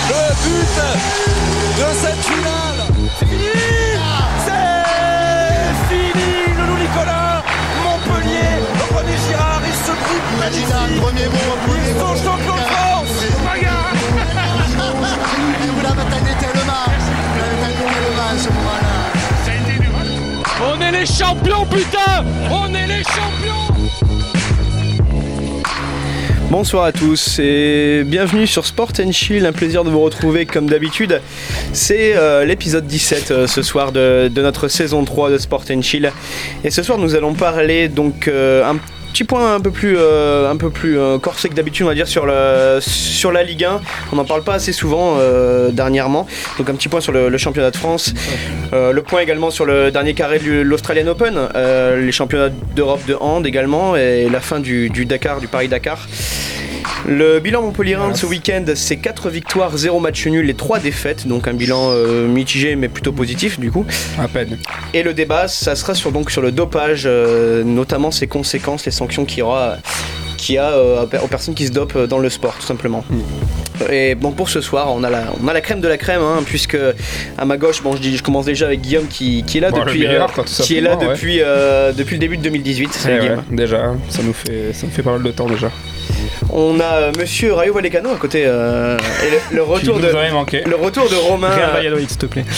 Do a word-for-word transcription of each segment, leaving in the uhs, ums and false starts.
le but de cette finale. C'est fini, c'est fini. Loulou Nicolas, Montpellier, René Girard, ils se groupent. Imaginez un premier mot, un premier Ils sont champions de France. Et vous l'avez tellement tellement, vous l'avez tellement tellement à ce moment-là. On est les champions, putain. On est les champions. Bonsoir à tous et bienvenue sur Sport and Chill, un plaisir de vous retrouver comme d'habitude. C'est euh, l'épisode dix-sept euh, ce soir de, de notre saison trois de Sport and Chill. Et ce soir nous allons parler donc euh, un petit point un peu plus, euh, un peu plus euh, corsé que d'habitude, on va dire, sur, le, sur la Ligue un. On n'en parle pas assez souvent euh, dernièrement. Donc un petit point sur le, le championnat de France. Euh, le point également sur le dernier carré de l'Australian Open, euh, les championnats d'Europe de hand également, et la fin du, du Dakar, du Paris-Dakar. Le bilan montpelliérain de ce week-end, c'est quatre victoires, zéro match nul et trois défaites, donc un bilan euh, mitigé mais plutôt positif du coup. À peine. Et le débat, ça sera sur, donc, sur le dopage, euh, notamment ses conséquences, les sanctions qu'il y aura, qu'il y a euh, aux personnes qui se dopent dans le sport, tout simplement. Mmh. Et donc pour ce soir, on a la, on a la crème de la crème, hein, puisque à ma gauche, bon, je, dis, je commence déjà avec Guillaume qui, qui est là, bon, depuis, meilleur, euh, qui est là ouais. depuis, euh, depuis le début de deux mille dix-huit. Salut, ouais, déjà, ça nous fait, ça nous fait pas mal de temps déjà. On a euh, Monsieur Rayo Vallecano à côté euh, et le, le retour de le retour de Romain. Real Valladolid, s'il te plaît.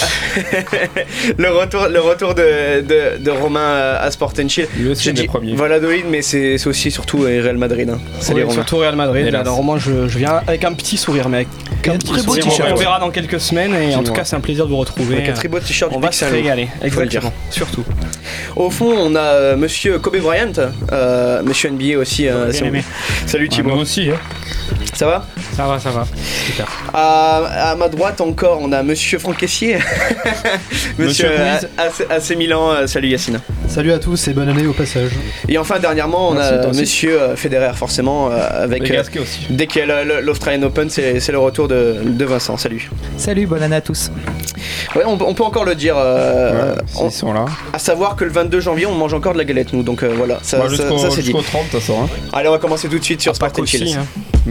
le retour le retour de, de, de Romain à Sport and Chill. Lui aussi, j'ai dit Valladolid, mais c'est, c'est aussi surtout Real Madrid. Hein. Oui, surtout Real Madrid. Alors Romain, je, je viens avec un petit sourire, mais avec un, un très beau t-shirt. On verra dans quelques semaines et en tout cas, c'est un plaisir de vous retrouver. Avec un très beau t-shirt. On va se régaler. Exactement. Surtout. Au fond, on a euh, Monsieur Kobe Bryant, euh, Monsieur N B A aussi. Euh, bien aimé. Salut Thibaut. Moi aussi. Hein. Ça va ? Ça va, ça va. Super. À, à ma droite encore, on a Monsieur Franck Caissier. Monsieur A C Milan. Salut Yacine. Salut à tous et bonne année au passage. Et enfin, dernièrement, on Merci, a Monsieur Federer, forcément, avec euh, aussi. Dès qu'il y a l'Australian Open, c'est, c'est le retour de, de Vincent. Salut. Salut, bonne année à tous. Ouais, on, on peut encore le dire. Euh, ouais, on, ils sont là. À savoir que le vingt-deux janvier, on mange encore de la galette, nous. Donc euh, voilà, ça, bah, jusqu'au, ça, ça c'est jusqu'au dit. trente, de toute façon. Hein. Allez, on va commencer tout de suite sur Sport and Chill. Hein. Mmh.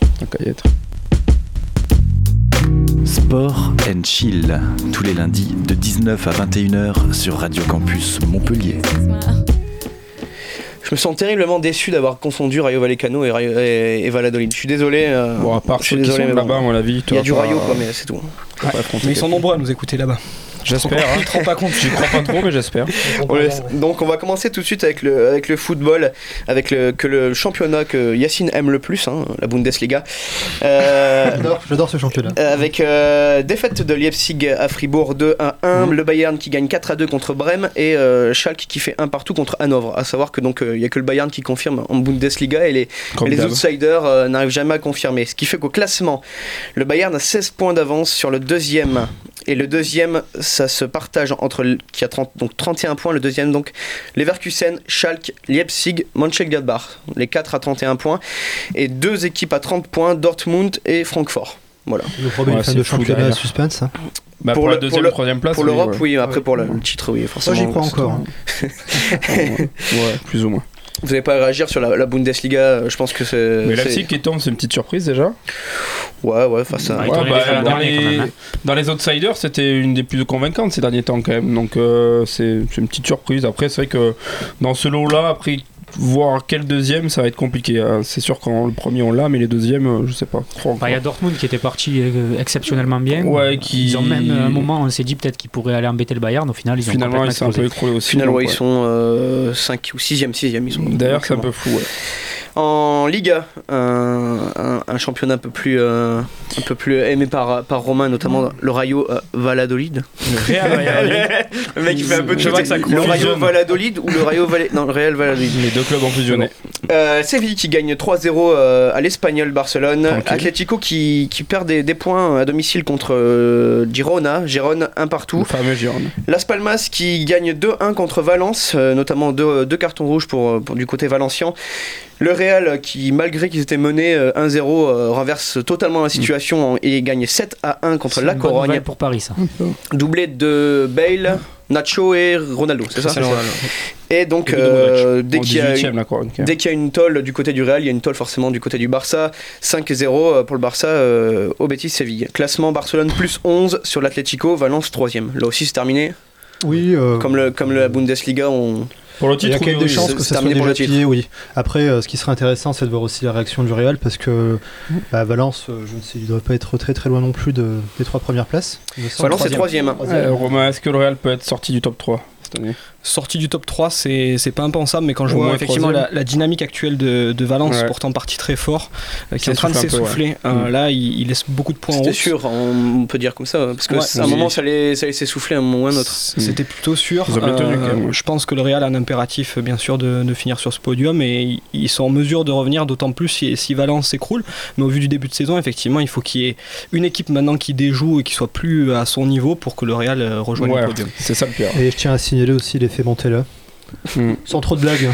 Sport and Chill, tous les lundis de dix-neuf à vingt et une heures sur Radio Campus Montpellier. Je me sens terriblement déçu d'avoir confondu Rayo Vallecano et, Rayo, et, et Valladolid. Je suis désolé. Euh, bon, à part ceux qui sont bon, là-bas, à mon avis. Il y a du Rayo, quoi, mais c'est tout. Ouais, mais ils sont nombreux à nous écouter là-bas. J'espère. Hein. Je te rends pas compte. J'y crois pas trop, mais j'espère. Ouais, donc on va commencer tout de suite avec le, avec le football, avec le, que le championnat que Yacine aime le plus, hein, la Bundesliga. Euh, j'adore, j'adore ce championnat. Avec euh, défaite de Leipzig à Fribourg deux à un, mmh. le Bayern qui gagne quatre à deux contre Brême et euh, Schalke qui fait un partout contre Hanovre. À savoir que donc il euh, y a que le Bayern qui confirme en Bundesliga et les, et les outsiders euh, n'arrivent jamais à confirmer. Ce qui fait qu'au classement, le Bayern a seize points d'avance sur le deuxième. Et le deuxième, ça se partage entre qui a trente, donc trente et un points. Le deuxième, donc Leverkusen, Schalke, Leipzig, Mönchengladbach. Les quatre à trente et un points. Et deux équipes à trente points, Dortmund et Francfort. Voilà. Le problème ouais, de championnat à suspense. Hein. Bah pour, pour la deuxième, pour le, troisième place. Pour oui, l'Europe, ouais. oui. Après, pour le, le titre, oui, forcément. Moi, j'y crois encore. Hein. ouais, ouais, plus ou moins. Vous n'allez pas réagir sur la, la Bundesliga, je pense que c'est... Mais Leipzig qui tombe, c'est une petite surprise déjà. Ouais, ouais, face à... Ouais, ouais, bah, dans, les, même, hein. dans les outsiders, c'était une des plus convaincantes ces derniers temps quand même. Donc euh, c'est, c'est une petite surprise. Après, c'est vrai que dans ce lot-là, après... voir quel deuxième, ça va être compliqué. C'est sûr quand le premier on l'a, mais les deuxièmes, je sais pas. Il bah, y a Dortmund qui était parti euh, exceptionnellement bien. Ouais, qui... Ils ont même à un moment, on s'est dit peut-être qu'ils pourraient aller embêter le Bayern. Au final, ils ont Finalement, ils sont un peu écroulés aussi. Finalement, ils sont euh, cinq ou sixième, sixième. Ils sont D'ailleurs, c'est un peu fou. Ouais. En Liga, un, un, un championnat un peu plus, euh, un peu plus aimé par, par Romain, notamment le Rayo euh, Valladolid. Le Real Valladolid. Le mec il fait un peu de choses. Le Rayo Valladolid ou le Rayo Valladolid. Non, le Real Valladolid. Les deux clubs ont fusionné. Euh, Séville qui gagne trois zéro euh, à l'Espagnol Barcelone. Tranquille. Atlético qui, qui perd des, des points à domicile contre euh, Girona. Gérone un partout. Le fameux Girona. Las Palmas qui gagne deux un contre Valence, euh, notamment deux, deux cartons rouges pour, pour du côté valencien. Le Real qui, malgré qu'ils étaient menés euh, un zéro, euh, renverse totalement la situation mmh. et gagne sept à un contre c'est la Corogne. Pour Paris, ça. Doublé de Bale, Nacho et Ronaldo, c'est ça, c'est ça. Et donc, euh, dès, en qu'il y a dix-huitième, une, là, quoi, okay. dès qu'il y a une tôle du côté du Real, il y a une tôle forcément du côté du Barça. cinq zéro pour le Barça euh, au Betis Séville. Classement Barcelone plus onze sur l'Atlético, Valence troisième. Là aussi, c'est terminé. Oui. Euh, comme, le, comme la Bundesliga, on. Pour le titre, il y a quand même oui, des oui, chances que ça soit déjà plié, oui. Après, euh, ce qui serait intéressant, c'est de voir aussi la réaction du Real, parce que bah, Valence, euh, je ne sais, il ne doit pas être très très loin non plus de, des trois premières places. Valence est troisième. Euh, Romain, est-ce que le Real peut être sorti du top trois cette année ? Sorti du top trois, c'est, c'est pas impensable, mais quand je Au vois effectivement la, la dynamique actuelle de, de Valence, ouais. pourtant parti très fort, euh, qui est en train de s'essouffler, peu, ouais. euh, mmh. là il, il laisse beaucoup de points C'était en route. C'était sûr, on peut dire comme ça, parce qu'à ouais, un moment ça allait, ça allait s'essouffler à un moment ou un autre. C'était plutôt sûr. Euh, tenu, je pense que le Real a un impératif bien sûr de, de finir sur ce podium, et ils sont en mesure de revenir, d'autant plus si, si Valence s'écroule. Mais au vu du début de saison, effectivement, il faut qu'il y ait une équipe maintenant qui déjoue et qui soit plus à son niveau pour que le Real rejoigne ouais, le podium. C'est ça le pire. Et je tiens à signaler aussi l'effet Montella. Mmh. Sans trop de blagues.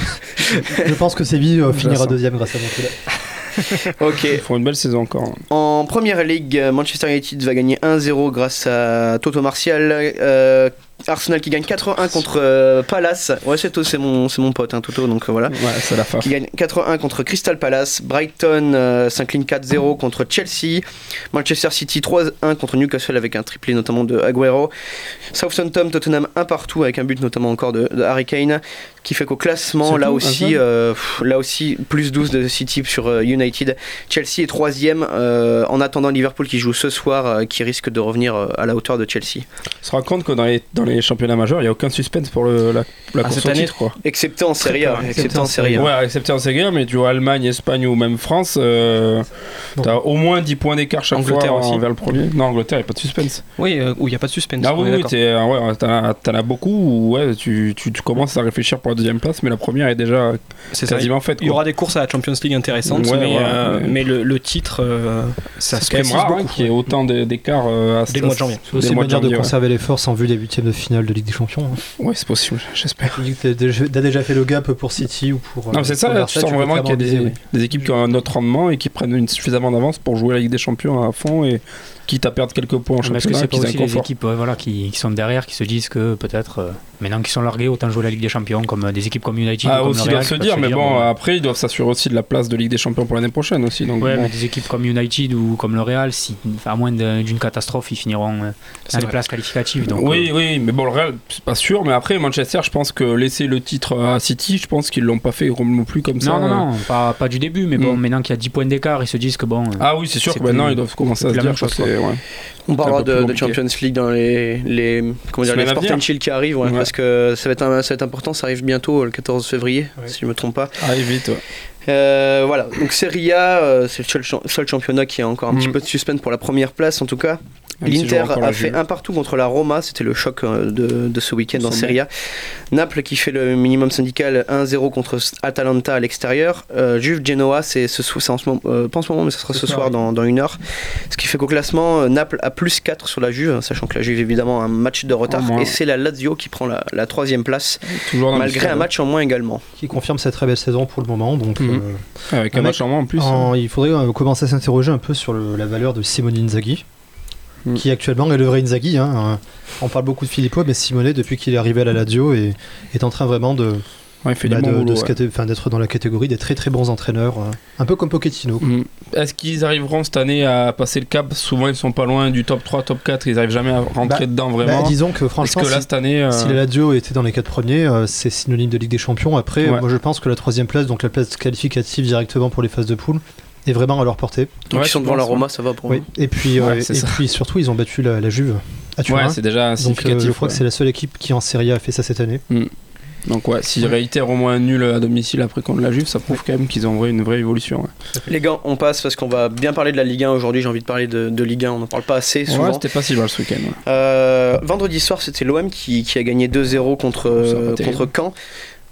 Je pense que Séville euh, finira deuxième grâce à Montella. Ok. Ils font une belle saison encore. En première ligue, Manchester United va gagner un zéro grâce à Toto Martial. Euh, Arsenal qui gagne quatre un contre euh, Palace. Ouais, c'est, tout, c'est, mon, c'est mon pote, hein, Toto, donc euh, voilà. Ouais, c'est la fin. Qui gagne quatre un contre Crystal Palace. Brighton euh, s'incline quatre zéro contre Chelsea. Manchester City trois un contre Newcastle avec un triplé notamment de Agüero. Southampton, Tottenham un partout avec un but notamment encore de, de Harry Kane. Qui fait qu'au classement, là aussi, euh, là aussi, plus douze de City sur euh, United. Chelsea est troisième euh, en attendant Liverpool qui joue ce soir, euh, qui risque de revenir euh, à la hauteur de Chelsea. On se rend compte que dans les, dans les championnats majeurs, il n'y a aucun suspense pour le, la, la ah, course au titre, quoi. Excepté en Serie A. Excepté en Serie A. Ouais, excepté en Serie A, mais tu vois, Allemagne, Espagne ou même France, euh, t'as au moins dix points d'écart chaque Angleterre fois aussi. Vers le premier. Non, Angleterre, il n'y a pas de suspense. Oui, euh, où il n'y a pas de suspense. Ah oui, oui t'es, ouais, t'en, t'en as beaucoup où ouais, tu, tu, tu commences à réfléchir pour la deuxième place, mais la première est déjà c'est quasiment faite. Il y aura des courses à la Champions League intéressantes, ouais, mais, ouais, euh, mais... mais le, le titre, euh, ça se précise beaucoup. Qu'il y ait autant d'écart euh, dès le mois de janvier. C'est aussi une manière de conserver ouais. les forces en vue des huitièmes de finale de Ligue des Champions. Hein. Oui, c'est possible, j'espère. Tu as déjà fait le gap pour City ou pour. Non, c'est ça, là, tu sens vraiment qu'il y a des, oui. des équipes qui ont un autre rendement et qui prennent une suffisamment d'avance pour jouer la Ligue des Champions à fond et quitte à perdre quelques points en championnat. Est-ce que c'est pas aussi les équipes ouais, voilà, qui, qui sont derrière, qui se disent que peut-être euh, maintenant qu'ils sont largués, autant jouer la Ligue des Champions comme euh, des équipes comme United. Ah, comme aussi le Real, doivent se dire, mais bon, bon, après ils doivent s'assurer aussi de la place de Ligue des Champions pour l'année prochaine aussi. Donc, ouais, bon. mais des équipes comme United ou comme le Real, si, à moins de, d'une catastrophe, ils finiront euh, dans les places qualificatives. Donc, oui, euh... oui, mais bon, le Real, c'est pas sûr, mais après Manchester, je pense que laisser le titre à City, je pense qu'ils l'ont pas fait non plus comme non, ça. Non, non, non, pas, pas du début, mais bon, mm. maintenant qu'il y a dix points d'écart, ils se disent que bon. Ah oui, c'est sûr c'est que maintenant ils doivent commencer à se dire que c'est. On parlera de, de Champions League dans les, les, comment dire, les Sport and Chill qui arrivent, ouais, ouais. parce que ça va, être un, ça va être important, ça arrive bientôt le quatorze février, ouais. si je ne me trompe pas. Arrive vite, ouais. Euh, voilà, donc Serie A, euh, c'est le seul, seul championnat qui a encore un mmh. petit peu de suspense pour la première place en tout cas. Même L'Inter si a fait un partout contre la Roma, c'était le choc de, de ce week-end en Serie A. Naples qui fait le minimum syndical un zéro contre Atalanta à l'extérieur. Euh, Juve Genoa, c'est, ce, c'est en ce moment, euh, pas en ce moment, mais ça sera ce soir dans, dans une heure. Ce qui fait qu'au classement, Naples a plus quatre sur la Juve, sachant que la Juve évidemment a un match de retard. Oh, et c'est la Lazio qui prend la, la troisième place, malgré un match en moins également. Qui confirme cette très belle saison pour le moment. Donc, mmh. euh, Avec un match en moins en plus. En, hein. Il faudrait euh, commencer à s'interroger un peu sur le, la valeur de Simone Inzaghi. Mm. Qui actuellement est le vrai Inzaghi. Hein. On parle beaucoup de Filippo, mais Simone, depuis qu'il est arrivé à la Lazio, est, est en train vraiment de, ouais, il fait bah, bon de, boulot, de ouais. caté- d'être dans la catégorie des très très bons entraîneurs, euh, un peu comme Pochettino. Mm. Est-ce qu'ils arriveront cette année à passer le cap ? Souvent, ils sont pas loin du top trois, top quatre, ils n'arrivent jamais à rentrer bah, dedans vraiment. Bah, disons que franchement, que là, si, cette année, euh... si la Lazio était dans les quatre premiers, euh, c'est synonyme de Ligue des Champions. Après, ouais. moi je pense que la troisième place, donc la place qualificative directement pour les phases de poule, est vraiment à leur portée. Donc ouais, ils sont devant la Roma, ça va pour oui. eux. Et puis, ouais, euh, et puis surtout, ils ont battu la, la Juve à Turin. Ouais, c'est déjà significatif. Donc euh, je crois ouais. que c'est la seule équipe qui en Serie A a fait ça cette année. Mm. Donc ouais, s'ils ouais. réitèrent au moins un nul à domicile après contre la Juve, ça prouve quand même qu'ils ont une vraie évolution. Ouais. Les gars, on passe parce qu'on va bien parler de la Ligue un aujourd'hui. J'ai envie de parler de, de Ligue un, on n'en parle pas assez souvent. Ouais, c'était pas si mal ce week-end. Ouais. Euh, vendredi soir, c'était l'O M qui, qui a gagné deux zéro contre, euh, contre Caen.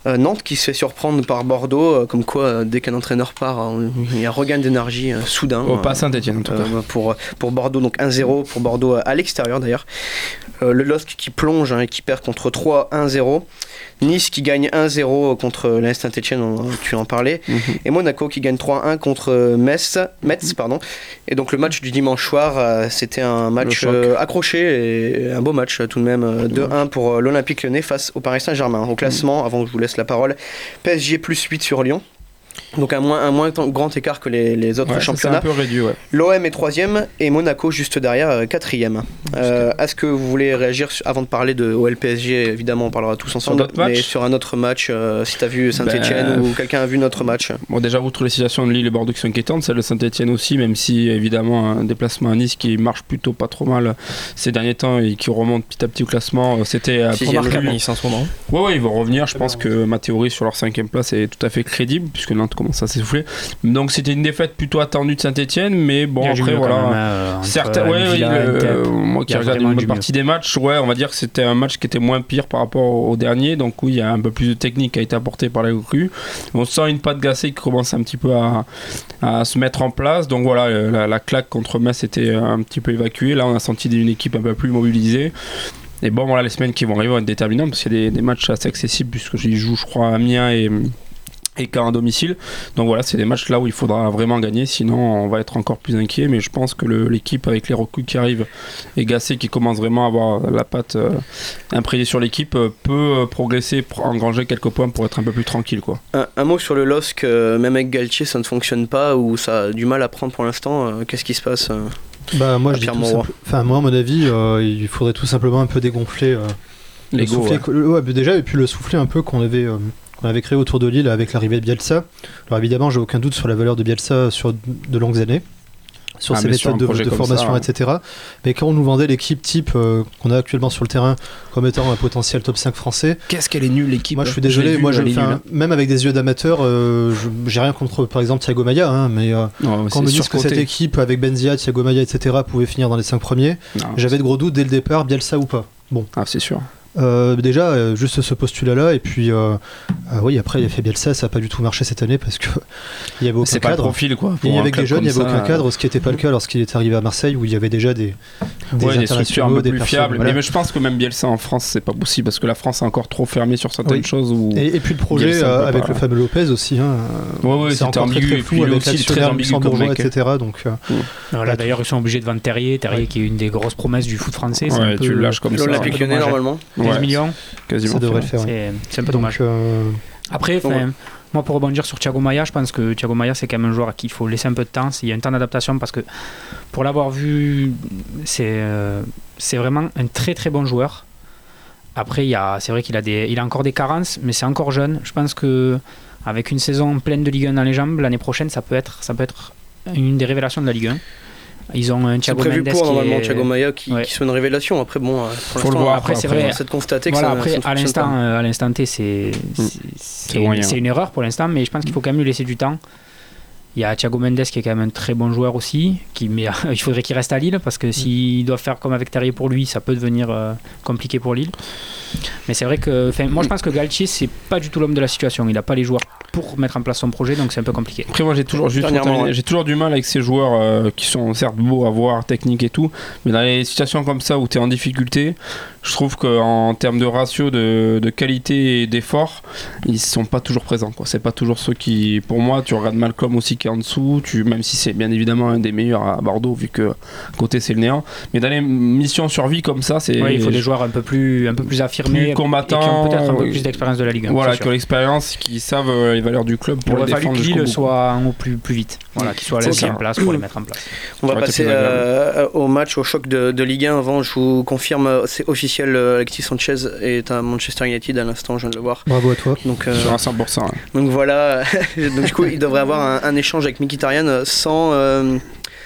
Euh, Nantes qui se fait surprendre par Bordeaux, euh, comme quoi euh, dès qu'un entraîneur part, euh, il y a un regain d'énergie euh, soudain. Oh, pas Saint-Etienne en tout cas. Euh, pour, pour Bordeaux, donc un zéro pour Bordeaux à l'extérieur d'ailleurs. Euh, le L O S C qui plonge hein, et qui perd contre trois un zéro. Nice qui gagne un zéro contre l'A S Saint-Etienne, tu en parlais. Mm-hmm. Et Monaco qui gagne trois un contre Metz, Metz pardon. Et donc le match du dimanche soir, euh, c'était un match euh, accroché et un beau match tout de même. Euh, deux un pour l'Olympique Lyonnais face au Paris Saint-Germain. Au classement, avant que je vous laisse la parole, P S G plus huit sur Lyon. Donc un moins, un moins grand écart que les, les autres ouais, championnats. C'est un peu réduit, ouais. L'O M est troisième et Monaco juste derrière quatrième. Euh, est-ce que vous voulez réagir avant de parler de O L P S G? Évidemment, on parlera tous ensemble, sur mais sur un autre match, euh, si tu as vu Saint-Etienne ben... ou quelqu'un a vu notre match. Bon, déjà, outre les situations de Lille et Bordeaux qui sont inquiétantes, celle de Saint-Etienne aussi, même si évidemment un déplacement à Nice qui marche plutôt pas trop mal ces derniers temps et qui remonte petit à petit au classement, c'était remarquable Nice en ce moment. Ouais, ouais, ils vont revenir. Je pense que ma théorie sur leur cinquième place est tout à fait crédible puisque Nantes commence à s'essouffler. Donc c'était une défaite plutôt attendue de Saint-Etienne, mais bon après voilà. Même, euh, Certains, ouais, oui, le, euh, moi qui regarde une bonne partie des matchs, ouais, on va dire que c'était un match qui était moins pire par rapport au, au dernier. Donc oui, il y a un peu plus de technique qui a été apportée par les recrues. On sent une patte Gasset qui commence un petit peu à, à se mettre en place. Donc voilà, la, la claque contre Metz était un petit peu évacuée. Là, on a senti une équipe un peu plus mobilisée. Et bon, voilà, les semaines qui vont arriver vont être déterminantes parce qu'il y a des, des matchs assez accessibles puisque j'y joue, je crois, à Amiens et et qu'à un domicile. Donc voilà, c'est des matchs là où il faudra vraiment gagner, sinon on va être encore plus inquiet. Mais je pense que le, l'équipe avec les recrues qui arrivent et Gasset qui commence vraiment à avoir la patte euh, imprégnée sur l'équipe euh, peut progresser, engranger quelques points pour être un peu plus tranquille, quoi. Un, un mot sur le L O S C, euh, même avec Galtier ça ne fonctionne pas ou ça a du mal à prendre pour l'instant. Euh, qu'est-ce qui se passe euh, bah, moi, je dis tout simple... enfin, moi à mon avis euh, il faudrait tout simplement un peu dégonfler euh, l'ego, le souffler, ouais. Ouais, déjà, et puis le souffler un peu qu'on avait euh, qu'on avait créé autour de Lille avec l'arrivée de Bielsa. Alors évidemment, j'ai aucun doute sur la valeur de Bielsa sur de longues années, sur ah, ses méthodes de, de formation, ça, et cetera. Mais quand on nous vendait l'équipe type euh, qu'on a actuellement sur le terrain comme étant un potentiel top cinq français, qu'est-ce qu'elle est nulle l'équipe. Moi je suis désolé, je moi je, fin, même avec des yeux d'amateur, euh, je, j'ai rien contre par exemple Thiago Maia, hein, mais euh, non, quand on me dit que cette équipe avec Benzia, Thiago Maia, et cetera pouvait finir dans les cinq premiers, non, j'avais de gros doutes dès le départ, Bielsa ou pas. Bon. Ah, c'est sûr. Euh, déjà, euh, juste ce postulat-là, et puis euh, euh, oui, après, il a fait Bielsa, ça n'a pas du tout marché cette année parce qu'il n'y avait aucun c'est cadre. Pas le profil, quoi. Il y avait des jeunes, il n'y avait aucun cadre, ce qui n'était pas le cas lorsqu'il est arrivé à Marseille où il y avait déjà des, des, ouais, des structures un peu des plus fiables. Voilà. Mais je pense que même Bielsa en France, c'est pas possible parce que la France est encore trop fermée sur certaines oui. choses. Où et, et puis le projet euh, avec pas... le fameux Lopez aussi, hein, ouais, ouais, c'est encore ambigu, très, très flou avec l'actionnaire luxembourgeois, et cetera. Donc, voilà, d'ailleurs, ils sont obligés de vendre Terrier, Terrier qui est une des grosses promesses du foot français. Tu le lâches comme ça. L'Olympique Lyonnais normalement. quinze millions. Quasiment. Ça devrait le faire. C'est, c'est un peu dommage. Euh... Après, ouais. moi pour rebondir sur Thiago Maia, je pense que Thiago Maia c'est quand même un joueur à qui il faut laisser un peu de temps. Il y a un temps d'adaptation parce que pour l'avoir vu, c'est, euh, c'est vraiment un très très bon joueur. Après, il y a, c'est vrai qu'il a, des, il a encore des carences, mais c'est encore jeune. Je pense qu'avec une saison pleine de Ligue un dans les jambes, l'année prochaine, ça peut être, ça peut être une des révélations de la Ligue un. Ils ont un Thiago c'est prévu Mendes pour qui normalement est... Thiago Maia qui, ouais. qui soit une révélation. Après bon, pour faut le voir. Après, c'est après, vrai. C'est de constater que voilà, ça, après, ça à l'instant, euh, à l'instant T, c'est c'est, mmh. c'est, c'est, une, c'est une erreur pour l'instant, mais je pense qu'il faut quand même lui laisser du temps. Il y a Thiago Mendes qui est quand même un très bon joueur aussi, qui, mais il faudrait qu'il reste à Lille parce que mmh. s'il doit faire comme avec Terrier pour lui, ça peut devenir euh, compliqué pour Lille. Mais c'est vrai que, moi je pense que Galtier c'est pas du tout l'homme de la situation. Il n'a pas les joueurs pour mettre en place son projet, donc c'est un peu compliqué. Après moi j'ai toujours, juste ouais. j'ai toujours du mal avec ces joueurs euh, qui sont certes beaux à voir, techniques et tout, mais dans les situations comme ça où tu es en difficulté, je trouve qu'en termes de ratio de, de qualité et d'effort, ils sont pas toujours présents, quoi. C'est pas toujours ceux qui, pour moi, tu regardes Malcolm aussi qui est en dessous, tu, même si c'est bien évidemment un des meilleurs à Bordeaux vu que côté c'est le néant, mais dans les missions survie comme ça, c'est ouais, il faut des joueurs un peu plus un peu plus affirmés, plus combattants, et qui ont peut-être un peu plus d'expérience de la Ligue un. Voilà, qui ont l'expérience, qui savent euh, les valeurs du club pour il les défendre. Il aurait fallu que Lille soit un plus plus vite, voilà, qu'il soit laissé en place pour les mettre en place. On va passer euh, au match, au choc de, de Ligue un. Avant, je vous confirme, c'est officiel, Alexis Sanchez est à Manchester United à l'instant, je viens de le voir. Bravo à toi. Donc, euh, sur un cent pour cent. Ouais. Donc voilà, donc, du coup, il devrait avoir un, un échange avec Mkhitaryan sans, euh,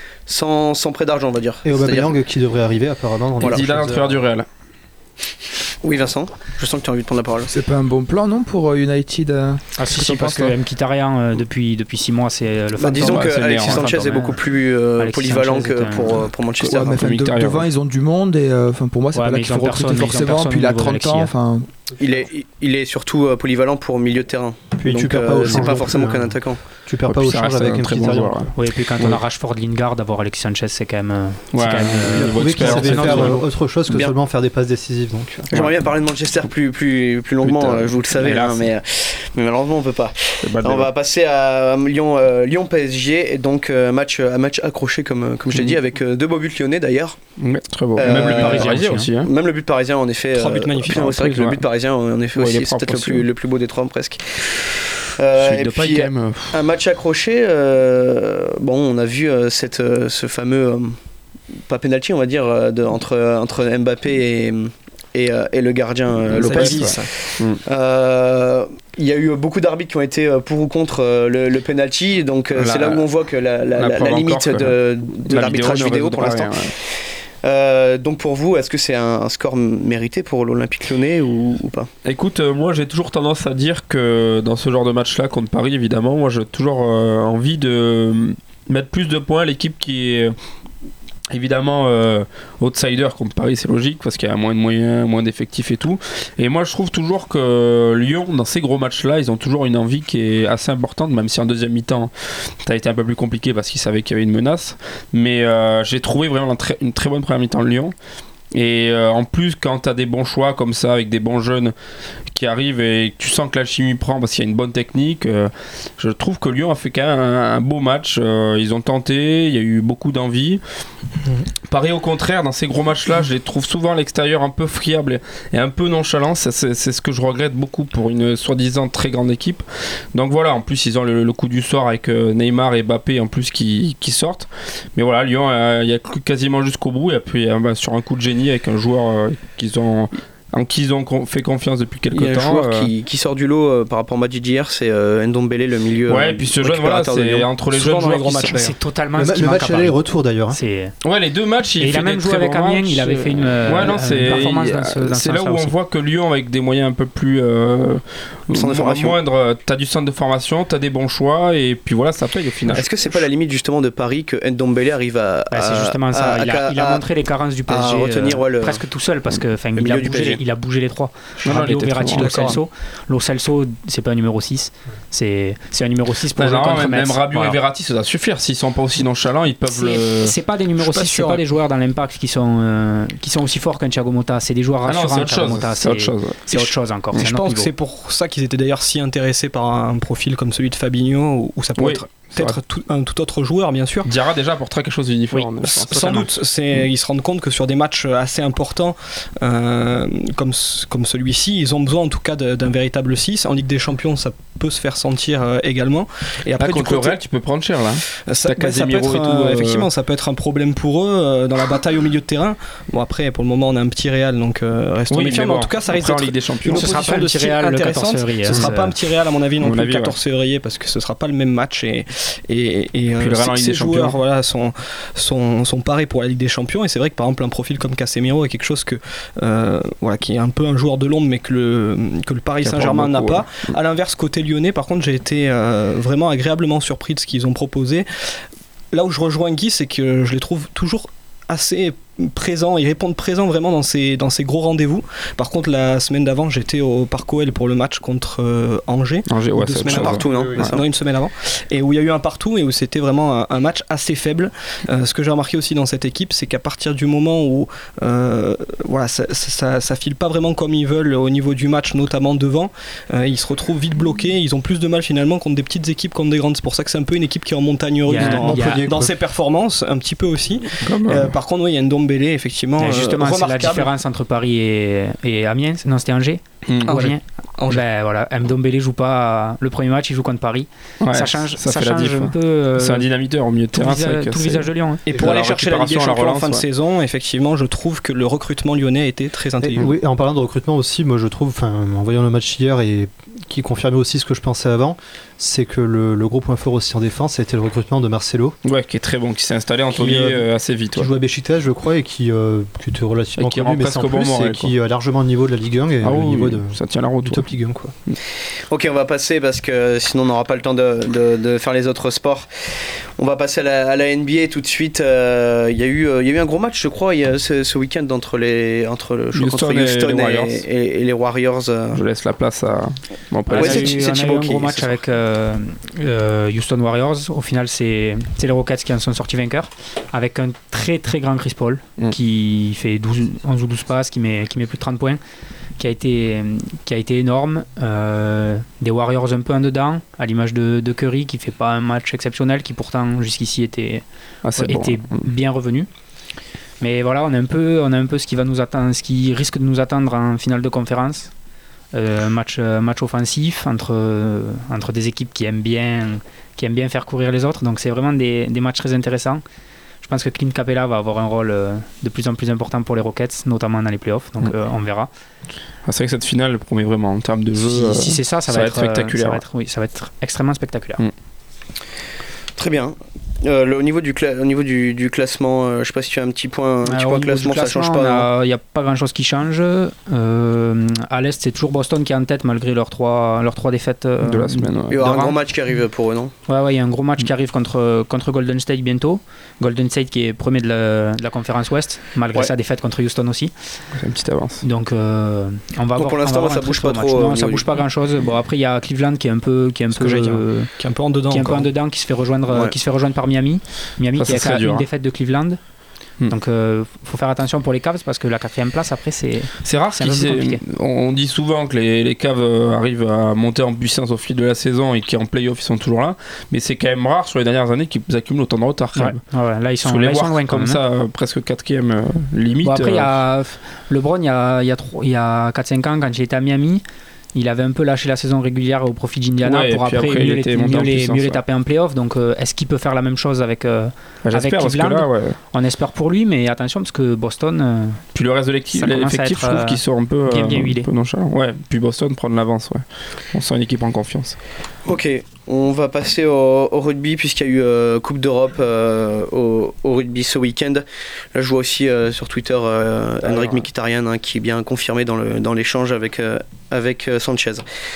sans, sans prêt d'argent, on va dire. Et Aubameyang qui devrait arriver apparemment dans voilà. Il a l'entraîneur du Real. Oui Vincent, je sens que tu as envie de prendre la parole. C'est pas un bon plan non pour United euh... Ah si, si parce que Mkhitaryan euh, depuis depuis six mois c'est le bah, disons que bah, Alexis Sanchez est beaucoup plus euh, polyvalent que pour, pour Manchester. Ouais, mais de, devant ils ont du monde et euh, pour moi c'est ouais, pas là qu'il faut recruter forcément, puis il a trente ans, enfin il est, il est surtout euh, polyvalent pour milieu de terrain. Puis donc tu perds euh, pas au c'est pas forcément plus, qu'un hein. attaquant. Tu perds pas au change avec un petit joueur. Hein. Oui, et puis quand oui. on a Rashford, Lingard, d'avoir Alexis Sanchez, c'est quand même. Ouais, c'est quand même il a prouvé qu'il savait faire autre chose que bien. Seulement faire des passes décisives. Donc. J'aimerais bien parler de Manchester plus, plus, plus longuement, Putain, je vous le savez, hein, mais, mais malheureusement on peut pas. On va passer à Lyon, euh, Lyon P S G, et donc euh, match, un match accroché comme, comme je l'ai dit, avec euh, deux beaux buts lyonnais d'ailleurs. Ouais, très beau. Euh, même le but parisien aussi. aussi hein. Même le but parisien en effet. Trois buts magnifiques. Euh, c'est vrai que le but parisien en effet ouais, aussi, c'est peut-être le plus, le plus beau des trois presque. Euh, et puis même. Un match accroché. Euh, bon, on a vu euh, cette, euh, ce fameux euh, pas penalty, on va dire, euh, de, entre entre Mbappé et et, euh, et le gardien euh, Lopez. Il ouais. euh, y a eu beaucoup d'arbitres qui ont été pour ou contre euh, le, le penalty, donc euh, c'est là où on voit que la, la, la, la limite encore, de, de la l'arbitrage vidéo, vidéo pour l'instant. Rien, ouais. Euh, donc pour vous, est-ce que c'est un score mérité pour l'Olympique Lyonnais ou, ou pas ? Écoute, euh, moi j'ai toujours tendance à dire que dans ce genre de match-là contre Paris, évidemment, moi j'ai toujours euh, envie de mettre plus de points à l'équipe qui est évidemment euh, outsider contre Paris, c'est logique parce qu'il y a moins de moyens, moins d'effectifs et tout. Et moi je trouve toujours que Lyon, dans ces gros matchs-là, ils ont toujours une envie qui est assez importante, même si en deuxième mi-temps ça a été un peu plus compliqué parce qu'ils savaient qu'il y avait une menace. Mais euh, j'ai trouvé vraiment une très, une très bonne première mi-temps de Lyon. Et euh, en plus, quand tu as des bons choix comme ça, avec des bons jeunes qui arrivent et que tu sens que la chimie prend parce qu'il y a une bonne technique, euh, je trouve que Lyon a fait quand même un, un beau match. Euh, ils ont tenté, il y a eu beaucoup d'envie. Mmh. Paris, au contraire, dans ces gros matchs-là, je les trouve souvent à l'extérieur un peu friables et un peu nonchalants. C'est, c'est, c'est ce que je regrette beaucoup pour une soi-disant très grande équipe. Donc voilà, en plus, ils ont le, le coup du sort avec euh, Neymar et Mbappé en plus qui, qui sortent. Mais voilà, Lyon, euh, il y a cru quasiment jusqu'au bout. Et puis, euh, bah, sur un coup de génie, avec un joueur euh, qu'ils ont, en qui ils ont fait confiance depuis quelques temps. Il y a un joueur euh... qui, qui sort du lot euh, par rapport au match d'hier, c'est euh, Ndombele, le milieu. Ouais, et puis ce jeune, voilà, c'est entre les jeunes joueurs qui matchs, c'est totalement le, ce qui le manque match aller et retour d'ailleurs. Hein. C'est... Ouais, les deux matchs. Il, il a même joué avec Amiens, il avait fait une, ouais, non, c'est, une performance dans ce, dans c'est là où aussi. on voit que Lyon, avec des moyens un peu plus euh, moindres, t'as du centre de formation, t'as des bons choix, et puis voilà, ça paye au final. Est-ce que c'est pas la limite justement de Paris que Ndombele arrive à. Bah, c'est justement ça. Il a montré les carences du P S G presque tout seul parce que il a bougé les trois. Non, non, Verratti, Lo Celso. Lo Celso, c'est pas un numéro six. C'est, c'est un numéro six pour bah, jouer non, contre même Metz. Rabiot voilà. et Verratti, ça doit suffire. S'ils sont pas aussi nonchalants, ils peuvent c'est, le. C'est pas des numéros six, c'est pas des joueurs dans l'impact qui sont, euh, qui sont aussi forts qu'un Thiago Motta. C'est des joueurs rassurants. Ah non, c'est autre chose. Motta, c'est, c'est autre chose. Ouais. C'est autre chose encore. Je pense que c'est pour ça qu'ils étaient d'ailleurs si intéressés par un profil comme celui de Fabinho, où ça peut oui. être. Peut-être tout, un tout autre joueur, bien sûr. Diarra déjà apportera quelque chose d'uniforme. Oui, sans doute. C'est, ils se rendent compte que sur des matchs assez importants, euh, comme, comme celui-ci, ils ont besoin en tout cas de, d'un véritable six. En Ligue des Champions, ça peut se faire sentir euh, également. Et après, là, contre du côté, le Real, tu peux prendre cher là. Ça, bah, ça peut être, et tout, euh, effectivement, ça peut être un problème pour eux euh, dans la bataille au milieu de terrain. Bon, après, pour le moment, on a un petit Real, donc euh, restons oui, méfiants. Mais, bon, mais en tout cas, ça risque d'être Ligue des Champions. Une opposition de style intéressante. Ce sera pas un petit Real à mon avis non plus le quatorze février parce que ce sera pas le même match et Et euh, ces joueurs voilà, sont, sont, sont parés pour la Ligue des Champions. Et c'est vrai que par exemple un profil comme Casemiro est quelque chose que, euh, voilà, qui est un peu un joueur de l'ombre mais que le, que le Paris Saint-Germain n'a pas. Ouais. À l'inverse, côté lyonnais, par contre, j'ai été euh, vraiment agréablement surpris de ce qu'ils ont proposé. Là où je rejoins Guy, c'est que je les trouve toujours assez présents, ils répondent présents vraiment dans ces, dans ces gros rendez-vous. Par contre, la semaine d'avant, j'étais au Parc O L pour le match contre euh, Angers. Angers, ouais, deux c'est semaines un partout, non, ouais, non, une semaine avant. Et où il y a eu un partout et où c'était vraiment un, un match assez faible. Euh, ce que j'ai remarqué aussi dans cette équipe, c'est qu'à partir du moment où euh, voilà, ça, ça, ça file pas vraiment comme ils veulent au niveau du match, notamment devant, euh, ils se retrouvent vite bloqués. Ils ont plus de mal finalement contre des petites équipes contre des grandes. C'est pour ça que c'est un peu une équipe qui est en montagne russe dans, a, dans ses performances, un petit peu aussi. Comme, euh, par contre, oui, il y a Ndombele, effectivement. Et justement, euh, c'est la différence entre Paris et, et Amiens. Non, c'était Angers. Mmh. Angers. Angers. Ben, voilà, Ndombele joue pas le premier match, il joue contre Paris. Ouais, ça change, ça, ça change diff, un peu. Euh, c'est un dynamiteur au milieu de terrain. Visa, c'est tout le visage de Lyon. Hein. Et pour aller chercher la Ligue des Champions en fin de saison, effectivement, je trouve que le recrutement lyonnais a été très intelligent. Et, oui, et en parlant de recrutement aussi, moi je trouve, en voyant le match hier et qui confirmait aussi ce que je pensais avant, c'est que le, le gros point fort aussi en défense, ça a été le recrutement de Marcelo. Ouais, qui est très bon, qui s'est installé en taulier euh, assez vite. Qui ouais. joue à Besiktas, je crois, et qui, euh, qui était relativement et qui connu, mais sans plus, bon moment, et qui est largement au niveau de la Ligue un et ah, au oui, niveau oui, de, ça tient la route, du top Ligue un, quoi. Ok, on va passer parce que sinon on n'aura pas le temps de, de, de faire les autres sports. On va passer à la, à la N B A tout de suite. Il euh, y, y a eu un gros match, je crois, y a ce, ce week-end entre les entre le Houston, contre Houston et, les Warriors. Et, et, et les Warriors. Euh... Je laisse la place à mon ouais, c'est Thibaut. On a eu un gros match avec euh, euh, Houston Warriors. Au final, c'est les Rockets qui en sont sortis vainqueurs avec un très très grand Chris Paul mm. qui fait douze, onze ou douze passes, qui met, qui met plus de trente points. Qui a été, qui a été énorme. Euh, des Warriors un peu en dedans, à l'image de, de Curry, qui fait pas un match exceptionnel, qui pourtant jusqu'ici était, ah, était bon. bien revenu. Mais voilà, on a un peu, on a un peu ce qui va nous attendre, ce qui risque de nous attendre en finale de conférence. Euh, match, match offensif entre, entre des équipes qui aiment bien, qui aiment bien faire courir les autres. Donc c'est vraiment des, des matchs très intéressants. Je pense que Clint Capella va avoir un rôle de plus en plus important pour les Rockets, notamment dans les playoffs, donc mmh. euh, on verra. Ah, c'est vrai que cette finale promet vraiment en termes de jeu. Si, euh, si c'est ça, ça, ça va, va être, être spectaculaire. Ça va être, oui, ça va être extrêmement spectaculaire. Mmh. Très bien. Euh, le, au niveau du, cla- au niveau du, du classement, euh, je ne sais pas si tu as un petit point, un petit point classement, ça ne change pas. Il n'y a pas grand chose qui change. Euh, à l'Est, c'est toujours Boston qui est en tête malgré leurs trois, leurs trois défaites euh, de la semaine. Ouais. Il y aura un gros match qui arrive pour eux, non ? Ouais, ouais, il y a un gros match qui arrive contre, contre Golden State bientôt. Golden State qui est premier de la, de la conférence Ouest, malgré ouais. sa défaite contre Houston aussi. C'est une petite avance. Donc, euh, on va Donc voir. Pour l'instant, ça bouge pas trop. Non, ça bouge pas grand chose. Bon, après, il y a Cleveland qui est un peu, qui est un peu, euh, qui est un peu en dedans, qui est un peu en dedans, qui se fait rejoindre, ouais. qui se fait rejoindre par Miami. Miami ça, qui a une dur, défaite hein. de Cleveland. Hmm. Donc il euh, faut faire attention pour les Cavs parce que la quatrième place après c'est c'est rare c'est un peu compliqué. On dit souvent que les, les Cavs arrivent à monter en puissance au fil de la saison et qu'en play-off ils sont toujours là, mais c'est quand même rare sur les dernières années qu'ils accumulent autant de retard quand ouais. même. Ouais, là ils sont, là, ils sont loin comme même, ça hein. presque quatrième euh, limite. Bon, après il euh... y a LeBron il y a il y a, il y a quatre cinq ans quand j'étais à Miami. Il avait un peu lâché la saison régulière au profit d'Indiana ouais, pour après, après mieux, les, mieux, les, mieux les taper en playoff. Donc euh, est-ce qu'il peut faire la même chose avec, euh, bah, avec Cleveland là, ouais. On espère pour lui, mais attention parce que Boston. Euh, puis le reste de l'effectif, je trouve qu'ils sont un peu, bien, bien euh, un peu nonchalants. Ouais, puis Boston prend de l'avance. Ouais. On sent une équipe en confiance. Ok, on va passer au, au rugby puisqu'il y a eu euh, Coupe d'Europe euh, au, au rugby ce week-end. Là, je vois aussi euh, sur Twitter euh, Henrik Mkhitaryan hein, qui est bien confirmé dans, le, dans l'échange avec, euh, avec euh, Sanchez.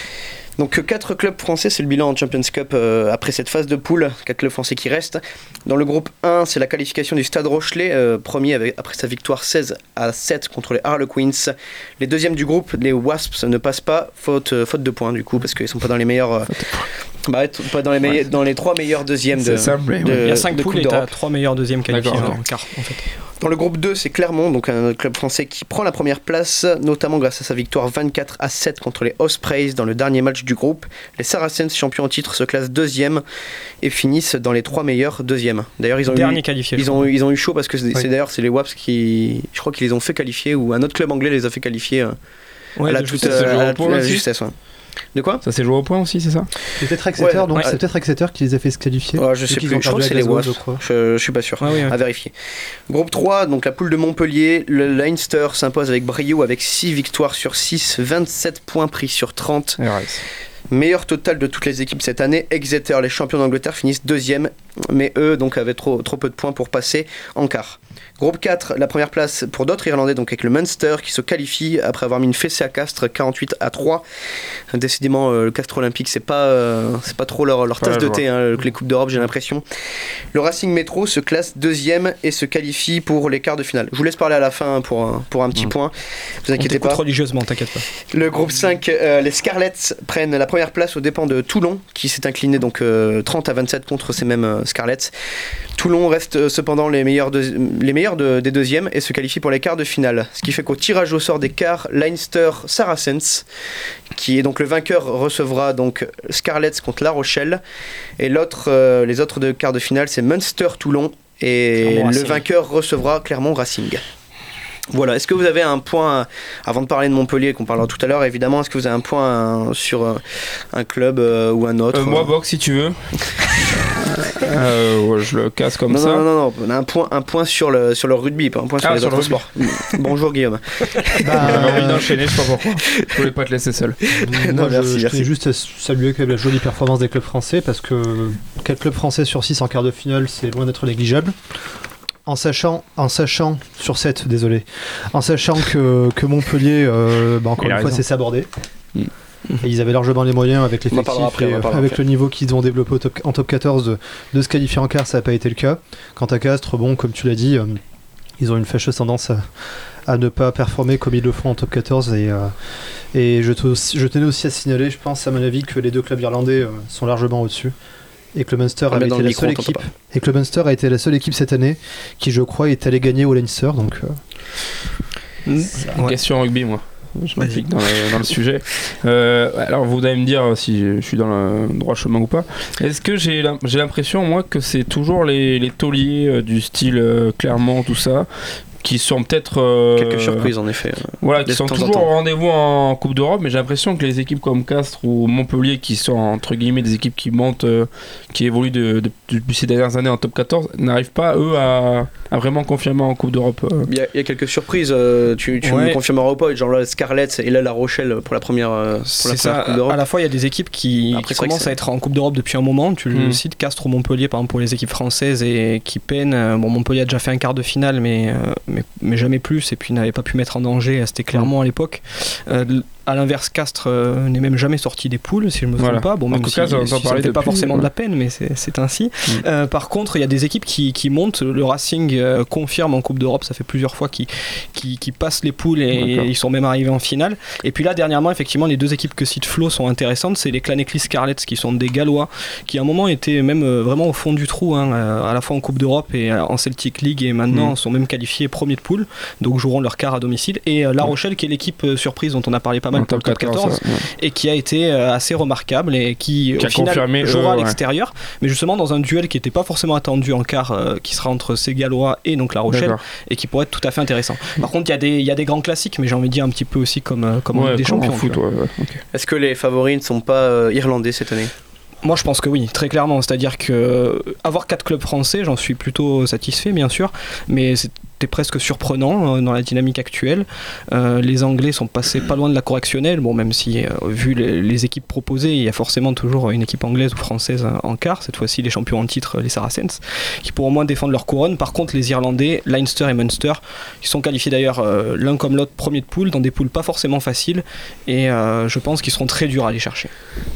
Donc quatre clubs français, c'est le bilan en Champions Cup euh, après cette phase de poule, quatre clubs français qui restent. Dans le groupe un, c'est la qualification du Stade Rochelet, euh, premier avec, après sa victoire seize à sept contre les Harlequins. Les deuxièmes du groupe, les Wasps, ne passent pas, faute, euh, faute de points du coup, parce qu'ils ne sont pas dans les meilleurs... Euh, bah, pas dans les, meilleurs, ouais. dans les trois meilleurs deuxièmes de, simple, de, ouais. de Il y a cinq poules et t'as trois meilleurs deuxièmes qualifiés en quart, en fait. Dans le groupe deux, c'est Clermont, donc un club français qui prend la première place, notamment grâce à sa victoire vingt-quatre à sept contre les Ospreys dans le dernier match du groupe. Les Saracens, champions en titre, se classent deuxième et finissent dans les trois meilleurs deuxièmes. D'ailleurs, ils ont Dernier eu, qualifié, ils ont, ils ont eu chaud parce que c'est, oui. c'est d'ailleurs c'est les Wasps qui, je crois qu'ils les ont fait qualifier ou un autre club anglais les a fait qualifier euh, ouais, à la toute euh, justesse. Ouais. De quoi ? Ça s'est joué au point aussi, c'est ça ? C'est peut-être Exeter, ouais, donc ouais. c'est peut-être Exeter qui les a fait se qualifier. Ouais, je sais plus, je crois que c'est les Wasps, je, je suis pas sûr, ah oui, ouais. à vérifier. Groupe trois, donc la poule de Montpellier, le Leinster s'impose avec brio avec six victoires sur six, vingt-sept points pris sur trente. Ouais. Meilleur total de toutes les équipes cette année, Exeter, les champions d'Angleterre, finissent deuxième, mais eux donc avaient trop, trop peu de points pour passer en quart. Groupe quatre, la première place pour d'autres Irlandais, donc avec le Munster qui se qualifie après avoir mis une fessée à Castres quarante-huit à trois. Décidément, euh, le Castres Olympique, c'est pas, euh, c'est pas trop leur, leur tasse ouais, de thé, hein, les Coupes d'Europe, j'ai l'impression. Le Racing Métro se classe deuxième et se qualifie pour les quarts de finale. Je vous laisse parler à la fin pour, pour un petit mmh. point. Vous inquiétez pas. Religieusement, t'inquiète pas. Le groupe cinq, euh, les Scarlets prennent la première place aux dépens de Toulon, qui s'est incliné donc euh, trente à vingt-sept contre ces mêmes euh, Scarlets. Toulon reste euh, cependant les meilleurs, de, les meilleurs de, des deuxièmes et se qualifie pour les quarts de finale. Ce qui fait qu'au tirage au sort des quarts, Leinster Saracens, qui est donc le vainqueur, recevra donc Scarlets contre La Rochelle. Et l'autre, euh, les autres de quarts de finale, c'est Munster Toulon. Et Clermont le Racing. Vainqueur recevra Clermont Racing. Voilà, est-ce que vous avez un point, avant de parler de Montpellier, qu'on parlera tout à l'heure, évidemment, est-ce que vous avez un point sur un, un club euh, ou un autre ? euh, Moi, Box, si tu veux. euh, ouais, je le casse comme non, ça. Non, non, non, on a un point, un point sur, le, sur le rugby, pas un point sur ah, les sur autres sports. Bonjour Guillaume. Bah, J'avais envie d'enchaîner, je sais pas pourquoi. Je voulais pas te laisser seul. non, Moi, merci, je, je tenais juste à saluer quand même la jolie performance des clubs français, parce que quatre clubs français sur six en quart de finale, c'est loin d'être négligeable. En sachant, en sachant, sur sept, désolé, en sachant que, que Montpellier, euh, bah encore une fois, c'est sabordé. Mm. Et ils avaient largement les moyens avec l'effectif après, et avec après. le niveau qu'ils ont développé au top, en top quatorze de, de se qualifier en quart, ça n'a pas été le cas. Quant à Castres, bon, comme tu l'as dit, euh, ils ont une fâcheuse tendance à, à ne pas performer comme ils le font en top quatorze. Et, euh, et je, aussi, je tenais aussi à signaler, je pense à mon avis, que les deux clubs irlandais euh, sont largement au-dessus. Et que le Munster a été la seule équipe. Et que le Munster a été la seule équipe cette année qui, je crois, est allée gagner au Leinster. Donc, euh... mmh. ouais. Question rugby, moi. Je m'implique dans, dans le sujet. Euh, alors, vous allez me dire si je suis dans le droit chemin ou pas. Est-ce que j'ai, j'ai l'impression, moi, que c'est toujours les, les tauliers euh, du style euh, Clermont, tout ça, qui sont peut-être... Euh, Quelques surprises, en effet. Voilà, qui sont toujours au rendez-vous en Coupe d'Europe, mais j'ai l'impression que les équipes comme Castres ou Montpellier, qui sont, entre guillemets, des équipes qui montent, euh, qui évoluent de, de, depuis ces dernières années en top quatorze, n'arrivent pas, eux, à, à vraiment confirmer en Coupe d'Europe. Euh. Il y a, il y a quelques surprises, euh, tu, tu ouais. me confirmeras ou pas, genre là, Scarlett et là, La Rochelle pour la première, euh, pour c'est la première ça, Coupe d'Europe. À la fois, il y a des équipes qui, qui commencent à être en Coupe d'Europe depuis un moment, tu mmh. le cites, Castres ou Montpellier, par exemple, pour les équipes françaises, et qui peinent. Bon, Montpellier a déjà fait un quart de finale, mais, euh, mais, mais jamais plus. Et puis n'avait pas pu mettre en danger, c'était Clermont à l'époque. Euh, à l'inverse, Castres euh, n'est même jamais sorti des poules, si je me trompe voilà. pas. Bon, même en si, cas, si, si ça ne fait pas forcément ouais. de la peine, mais c'est, c'est ainsi. Mm. Euh, par contre, il y a des équipes qui, qui montent. Le Racing euh, confirme en Coupe d'Europe, ça fait plusieurs fois qu'ils, qu'ils, qu'ils passent les poules et, et ils sont même arrivés en finale. Et puis là, dernièrement, effectivement, les deux équipes que cite Flo sont intéressantes. C'est les Claneclis Scarlets, qui sont des Gallois, qui à un moment étaient même euh, vraiment au fond du trou, hein, à la fois en Coupe d'Europe et euh, en Celtic League, et maintenant mm. sont même qualifiés premiers de poule, donc joueront leur quart à domicile. Et euh, La Rochelle, qui est l'équipe euh, surprise dont on a parlé pas mal pour le top quatorze. Ouais. Et qui a été assez remarquable et qui, qui au final confirmé, jouera euh, à l'extérieur, ouais. mais justement dans un duel qui n'était pas forcément attendu en quart, euh, qui sera entre ces Gallois et donc La Rochelle. D'accord. Et qui pourrait être tout à fait intéressant. Par contre, il y, y a des grands classiques, mais j'ai envie de dire un petit peu aussi comme, comme ouais, des champions. Foot, ouais, ouais. Okay. Est-ce que les favoris ne sont pas euh, irlandais cette année ? Moi je pense que oui, très clairement, c'est-à-dire que euh, avoir quatre clubs français, j'en suis plutôt satisfait bien sûr, mais c'était presque surprenant euh, dans la dynamique actuelle. Euh, les Anglais sont passés pas loin de la correctionnelle, bon même si euh, vu les, les équipes proposées, il y a forcément toujours une équipe anglaise ou française en quart, cette fois-ci les champions en titre, les Saracens, qui pourront au moins défendre leur couronne. Par contre les Irlandais, Leinster et Munster, qui sont qualifiés d'ailleurs euh, l'un comme l'autre premier de poule, dans des poules pas forcément faciles, et euh, je pense qu'ils seront très durs à aller chercher.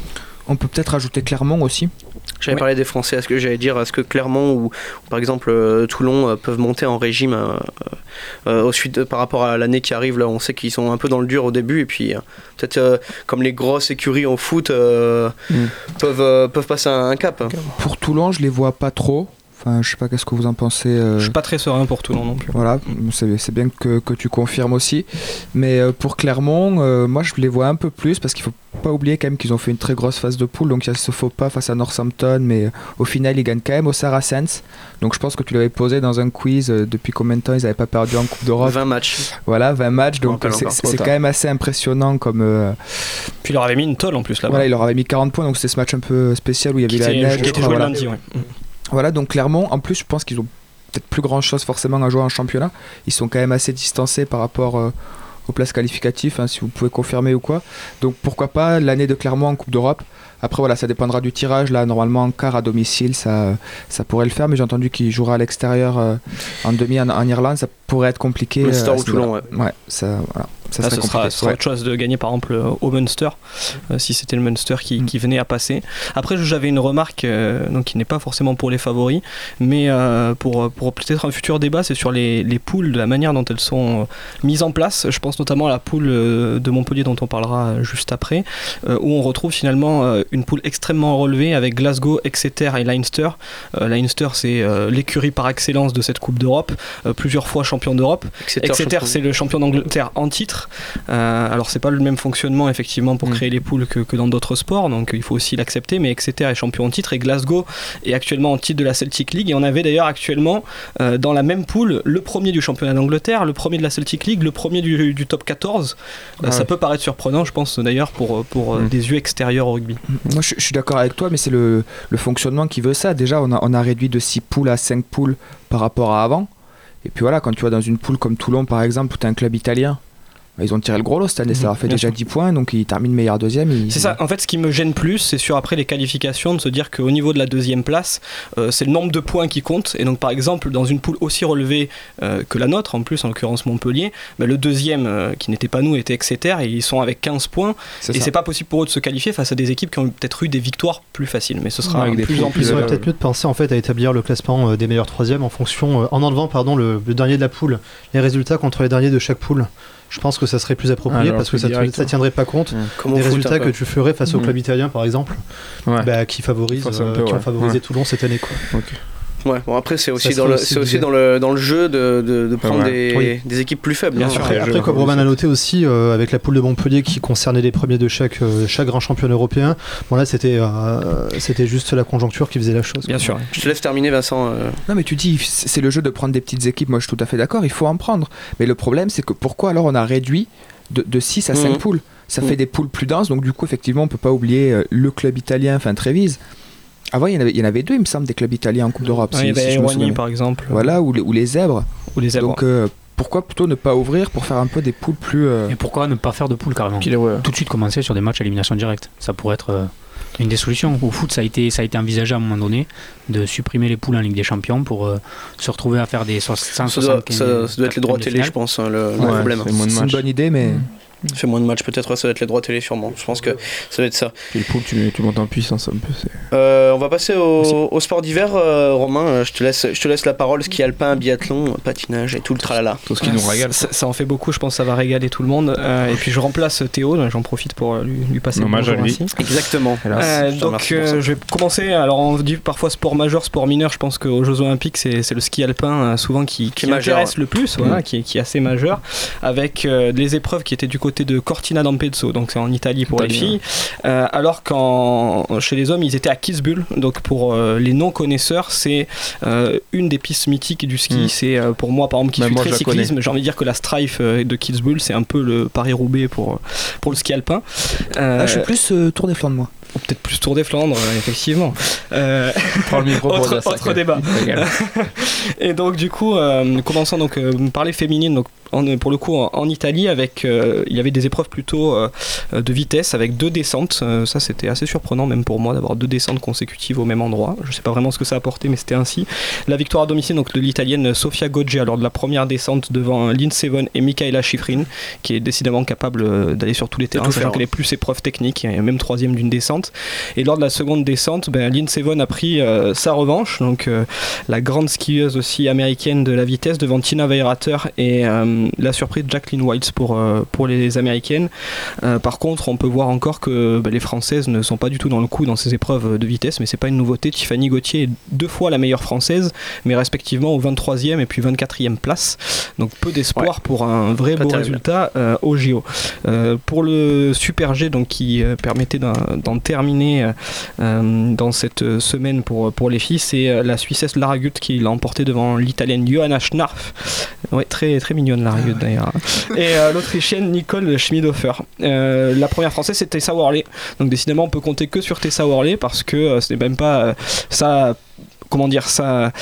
On peut peut-être ajouter Clermont aussi. J'avais oui. parlé des Français. Est-ce que j'allais dire, est-ce que Clermont ou, ou par exemple euh, Toulon euh, peuvent monter en régime euh, euh, au suite, euh, par rapport à l'année qui arrive là, on sait qu'ils sont un peu dans le dur au début et puis euh, peut-être euh, comme les grosses écuries au foot euh, mm. peuvent, euh, peuvent passer un, un cap. Pour Toulon, je les vois pas trop. Enfin, je sais pas, qu'est-ce que vous en pensez euh... Je suis pas très serein pour Toulon non plus. Voilà, c'est, c'est bien que, que tu confirmes aussi. Mais euh, pour Clermont, euh, moi je les vois un peu plus parce qu'il faut pas oublier quand même qu'ils ont fait une très grosse phase de poule. Donc il y a ce faux pas face à Northampton, mais euh, au final ils gagnent quand même au Saracens. Donc je pense que tu l'avais posé dans un quiz euh, depuis combien de temps ils n'avaient pas perdu en Coupe d'Europe. vingt matchs. Voilà, vingt matchs. Donc c'est, c'est, c'est quand même assez impressionnant comme. Euh... Puis il leur avait mis une tôle en plus là-bas. Voilà, il leur avait mis quarante points. Donc c'était ce match un peu spécial où il y avait qui la neige. Qui était joué lundi, ouais. Voilà, donc Clermont, en plus, je pense qu'ils ont peut-être plus grand chose forcément à jouer en championnat. Ils sont quand même assez distancés par rapport euh, aux places qualificatives, hein, si vous pouvez confirmer ou quoi. Donc pourquoi pas l'année de Clermont en Coupe d'Europe. Après voilà, ça dépendra du tirage. Là, normalement, en quart à domicile, ça, ça pourrait le faire. Mais j'ai entendu qu'il jouera à l'extérieur euh, en demi en, en Irlande. Ça pourrait être compliqué. Munster euh, ou Toulon, ouais. Ouais, ça, voilà. Ça ah, ce sera, ce sera ouais. autre chose de gagner par exemple au Munster, euh, si c'était le Munster qui, mm. qui venait à passer. Après j'avais une remarque euh, donc, qui n'est pas forcément pour les favoris, mais euh, pour, pour peut-être un futur débat, c'est sur les, les poules, de la manière dont elles sont mises en place. Je pense notamment à la poule de Montpellier dont on parlera juste après, euh, où on retrouve finalement euh, une poule extrêmement relevée avec Glasgow, Exeter et Leinster. Euh, Leinster c'est euh, l'écurie par excellence de cette Coupe d'Europe, euh, plusieurs fois champion d'Europe. Exeter, Exeter c'est le champion d'Angleterre en titre. Euh, alors c'est pas le même fonctionnement effectivement pour mmh. créer les poules que, que dans d'autres sports, donc il faut aussi l'accepter, mais Exeter est champion en titre et Glasgow est actuellement en titre de la Celtic League, et on avait d'ailleurs actuellement euh, dans la même poule le premier du championnat d'Angleterre, le premier de la Celtic League, le premier du, du top quatorze. euh, ah ça ouais. peut paraître surprenant je pense d'ailleurs pour, pour mmh. des yeux extérieurs au rugby. Moi je, je suis d'accord avec toi, mais c'est le, le fonctionnement qui veut ça. Déjà on a, on a réduit de six poules à cinq poules par rapport à avant, et puis voilà, quand tu vas dans une poule comme Toulon par exemple où tu as un club italien, ils ont tiré le gros lot cette année, ça leur fait Bien déjà sûr. dix points, donc ils terminent meilleur deuxième. Ils... C'est ça, en fait ce qui me gêne plus, c'est sur après les qualifications, de se dire qu'au niveau de la deuxième place, euh, c'est le nombre de points qui compte, et donc par exemple dans une poule aussi relevée euh, que la nôtre, en plus en l'occurrence Montpellier, bah, le deuxième euh, qui n'était pas nous était Exeter, et ils sont avec quinze points, c'est et ça. C'est pas possible pour eux de se qualifier face à des équipes qui ont peut-être eu des victoires plus faciles, mais ce sera ouais, de plus en plus... Il serait peut-être mieux de penser en fait à établir le classement euh, des meilleurs troisièmes en fonction, euh, en enlevant pardon, le, le dernier de la poule, les résultats contre les derniers de chaque poule. Je pense que ça serait plus approprié ah, parce que ça ne tiendrait pas compte mmh. des résultats que tu ferais face mmh. au club italien par exemple, ouais. bah, qui, favorise, euh, peu, qui ouais. ont favorisé ouais. Toulon cette année. Quoi. Okay. Ouais, bon après c'est aussi, dans le, aussi, c'est aussi dans, le, dans le jeu de, de, de prendre ouais. des, oui. des équipes plus faibles. Bien sûr. Après, après comme Roman a noté aussi, euh, avec la poule de Montpellier qui concernait les premiers de chaque, euh, chaque grand championnat européen, bon là c'était, euh, c'était juste la conjoncture qui faisait la chose. Bien quoi. sûr. Je te laisse terminer Vincent. Euh... Non mais tu dis c'est le jeu de prendre des petites équipes, moi je suis tout à fait d'accord, il faut en prendre. Mais le problème c'est que pourquoi alors on a réduit de, de six à cinq mmh. poules. Ça mmh. fait des poules plus denses, donc du coup effectivement on peut pas oublier euh, le club italien, enfin Trévise. Avant, il y, en avait, il y en avait deux, il me semble, des clubs italiens en Coupe d'Europe. Ouais, si, il y avait Erwani, si par exemple. Voilà, ou les, ou les Zèbres. Ou les Zèbres. Donc, euh, pourquoi plutôt ne pas ouvrir pour faire un peu des poules plus... Euh... Et pourquoi ne pas faire de poules, carrément ouais. Tout de suite commencer sur des matchs à élimination directe. Ça pourrait être euh, une des solutions. Au foot, ça a, été, ça a été envisagé à un moment donné de supprimer les poules en Ligue des Champions pour euh, se retrouver à faire des cent soixante-quinze... Ça doit, ça, ça doit être les droits télé, je pense, hein, le, ouais, le problème. C'est, c'est une bonne idée, mais... Mmh. Fait moins de matchs, peut-être ça va être les droits télé sûrement. Je pense que ça va être ça. Et le pool, tu, tu montes en puissance un peu. C'est... Euh, on va passer au, au sport d'hiver, euh, Romain. Je te laisse, je te laisse la parole. Ski alpin, biathlon, patinage et tout le tralala. Tout ce qui nous régale. Ça, ça en fait beaucoup. Je pense que ça va régaler tout le monde. Euh, et puis je remplace Théo. Donc j'en profite pour lui, lui passer. Hommage à lui. Ainsi. Exactement. Euh, donc euh, je vais commencer. Alors on dit parfois sport majeur, sport mineur. Je pense qu'aux Jeux Olympiques, c'est, c'est le ski alpin euh, souvent qui, qui, qui intéresse le plus, voilà, mmh. qui, est, qui est assez majeur, avec euh, les épreuves qui étaient du côté de Cortina d'Ampezzo, donc c'est en Italie pour Italie, les filles, euh, alors qu'en chez les hommes ils étaient à Kitzbühel. Donc pour euh, les non connaisseurs, c'est euh, une des pistes mythiques du ski. Mmh. C'est euh, pour moi par exemple qui bah, suis moi, très cyclisme, connais. J'ai envie de dire que la Strife euh, de Kitzbühel c'est un peu le Paris-Roubaix pour pour le ski alpin. Euh, ah, je suis plus euh, Tour des Flandres moi. Ou peut-être plus Tour des Flandres, euh, effectivement. Euh, Prends le micro pour autre, autre débat. Et donc du coup, euh, commençons donc euh, par les féminines. Donc en, pour le coup en, en Italie, avec euh, il y avait des épreuves plutôt euh, de vitesse avec deux descentes. Euh, ça c'était assez surprenant même pour moi d'avoir deux descentes consécutives au même endroit. Je sais pas vraiment ce que ça a apporté, mais c'était ainsi. La victoire à domicile donc de l'italienne Sofia Goggia lors de la première descente devant Lindsey Vonn et Michaela Schifrin, qui est décidément capable d'aller sur tous les terrains, sachant qu'elle est plus épreuve technique, et même troisième d'une descente. Et lors de la seconde descente, ben, Lindsey Vonn a pris euh, sa revanche, donc euh, la grande skieuse aussi américaine de la vitesse devant Tina Weirater et euh, la surprise Jacqueline Wilds pour, euh, pour les américaines. Euh, par contre, on peut voir encore que ben, les françaises ne sont pas du tout dans le coup dans ces épreuves de vitesse, mais c'est pas une nouveauté. Tiffany Gauthier est deux fois la meilleure française, mais respectivement au vingt-troisième et puis vingt-quatrième place. Donc peu d'espoir ouais. pour un vrai pas beau terrible. résultat euh, au J O. Euh, pour le Super G, donc qui euh, permettait d'en, d'en terminé euh, dans cette semaine pour, pour les filles, c'est la Suissesse Lara Gut qui l'a emporté devant l'Italienne Johanna Schnarf. Ouais, très, très mignonne Lara Gut d'ailleurs. Et euh, l'Autrichienne Nicole Schmidhofer. Euh, la première française c'est Tessa Worley. Donc décidément on peut compter que sur Tessa Worley parce que euh, ce n'est même pas euh, ça. Comment dire ça,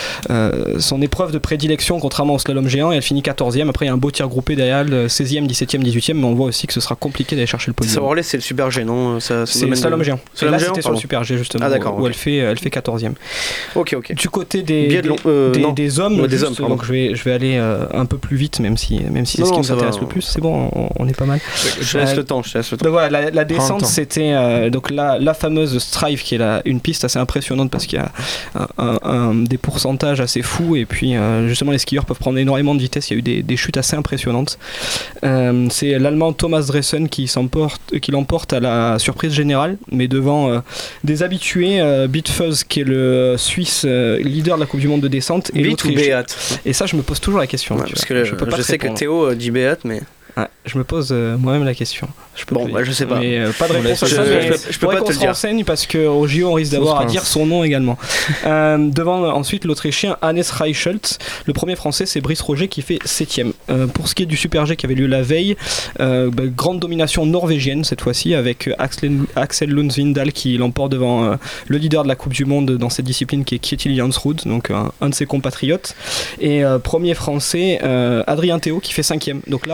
euh, son épreuve de prédilection contrairement au slalom géant, et elle finit quatorzième. Après il y a un beau tir groupé derrière, le seizième, dix-septième, dix-huitième, mais on voit aussi que ce sera compliqué d'aller chercher le podium. Ça Worley c'est le Super G, non ça, c'est le slalom géant. Et là c'était sur le Super G justement, ah, d'accord, où okay. elle fait elle fait quatorzième. Ok ok. Du côté des des, euh, des, des hommes, ouais, des juste, hommes donc je vais je vais aller euh, un peu plus vite même si même si c'est non, ce qui nous intéresse va, le plus. C'est bon, on, on est pas mal. Je te laisse euh, le temps, je te laisse le temps. Donc voilà, la, la descente c'était euh, donc la la fameuse Strive qui est la, une piste assez impressionnante parce qu'il y a un, un, un des pourcentages assez fous et puis euh, justement les skieurs peuvent prendre énormément de vitesse. Il y a eu des, des chutes assez impressionnantes. Euh, c'est l'Allemand Thomas Dressen qui, s'emporte, qui l'emporte à la surprise générale, mais devant euh, des habitués, euh, Bitfuzz qui est le Suisse euh, leader de la Coupe du Monde de descente et Beat ou Beat. Et ça je me pose toujours la question. Ouais, parce que je, peux pas je sais répondre. Que Théo dit Beat mais... Ouais, je me pose euh, moi-même la question. Je peux bon, bah, je sais pas. Mais, euh, pas de réponse à je, ça, je, mais je, je, je peux pas te le dire. On se renseigne parce qu'au J O, on risque d'avoir à dire son nom également. euh, devant ensuite l'Autrichien Hannes Reichelt. Le premier français, c'est Brice Roger qui fait septième. Euh, pour ce qui est du Super G qui avait lieu la veille, euh, bah, grande domination norvégienne cette fois-ci avec Axel, Axel Lund Svindal qui l'emporte devant euh, le leader de la Coupe du Monde dans cette discipline qui est Kjetil Jansrud, donc un, un de ses compatriotes. Et euh, premier français, euh, Adrien Théo qui fait cinquième. Donc là, à l'inverse,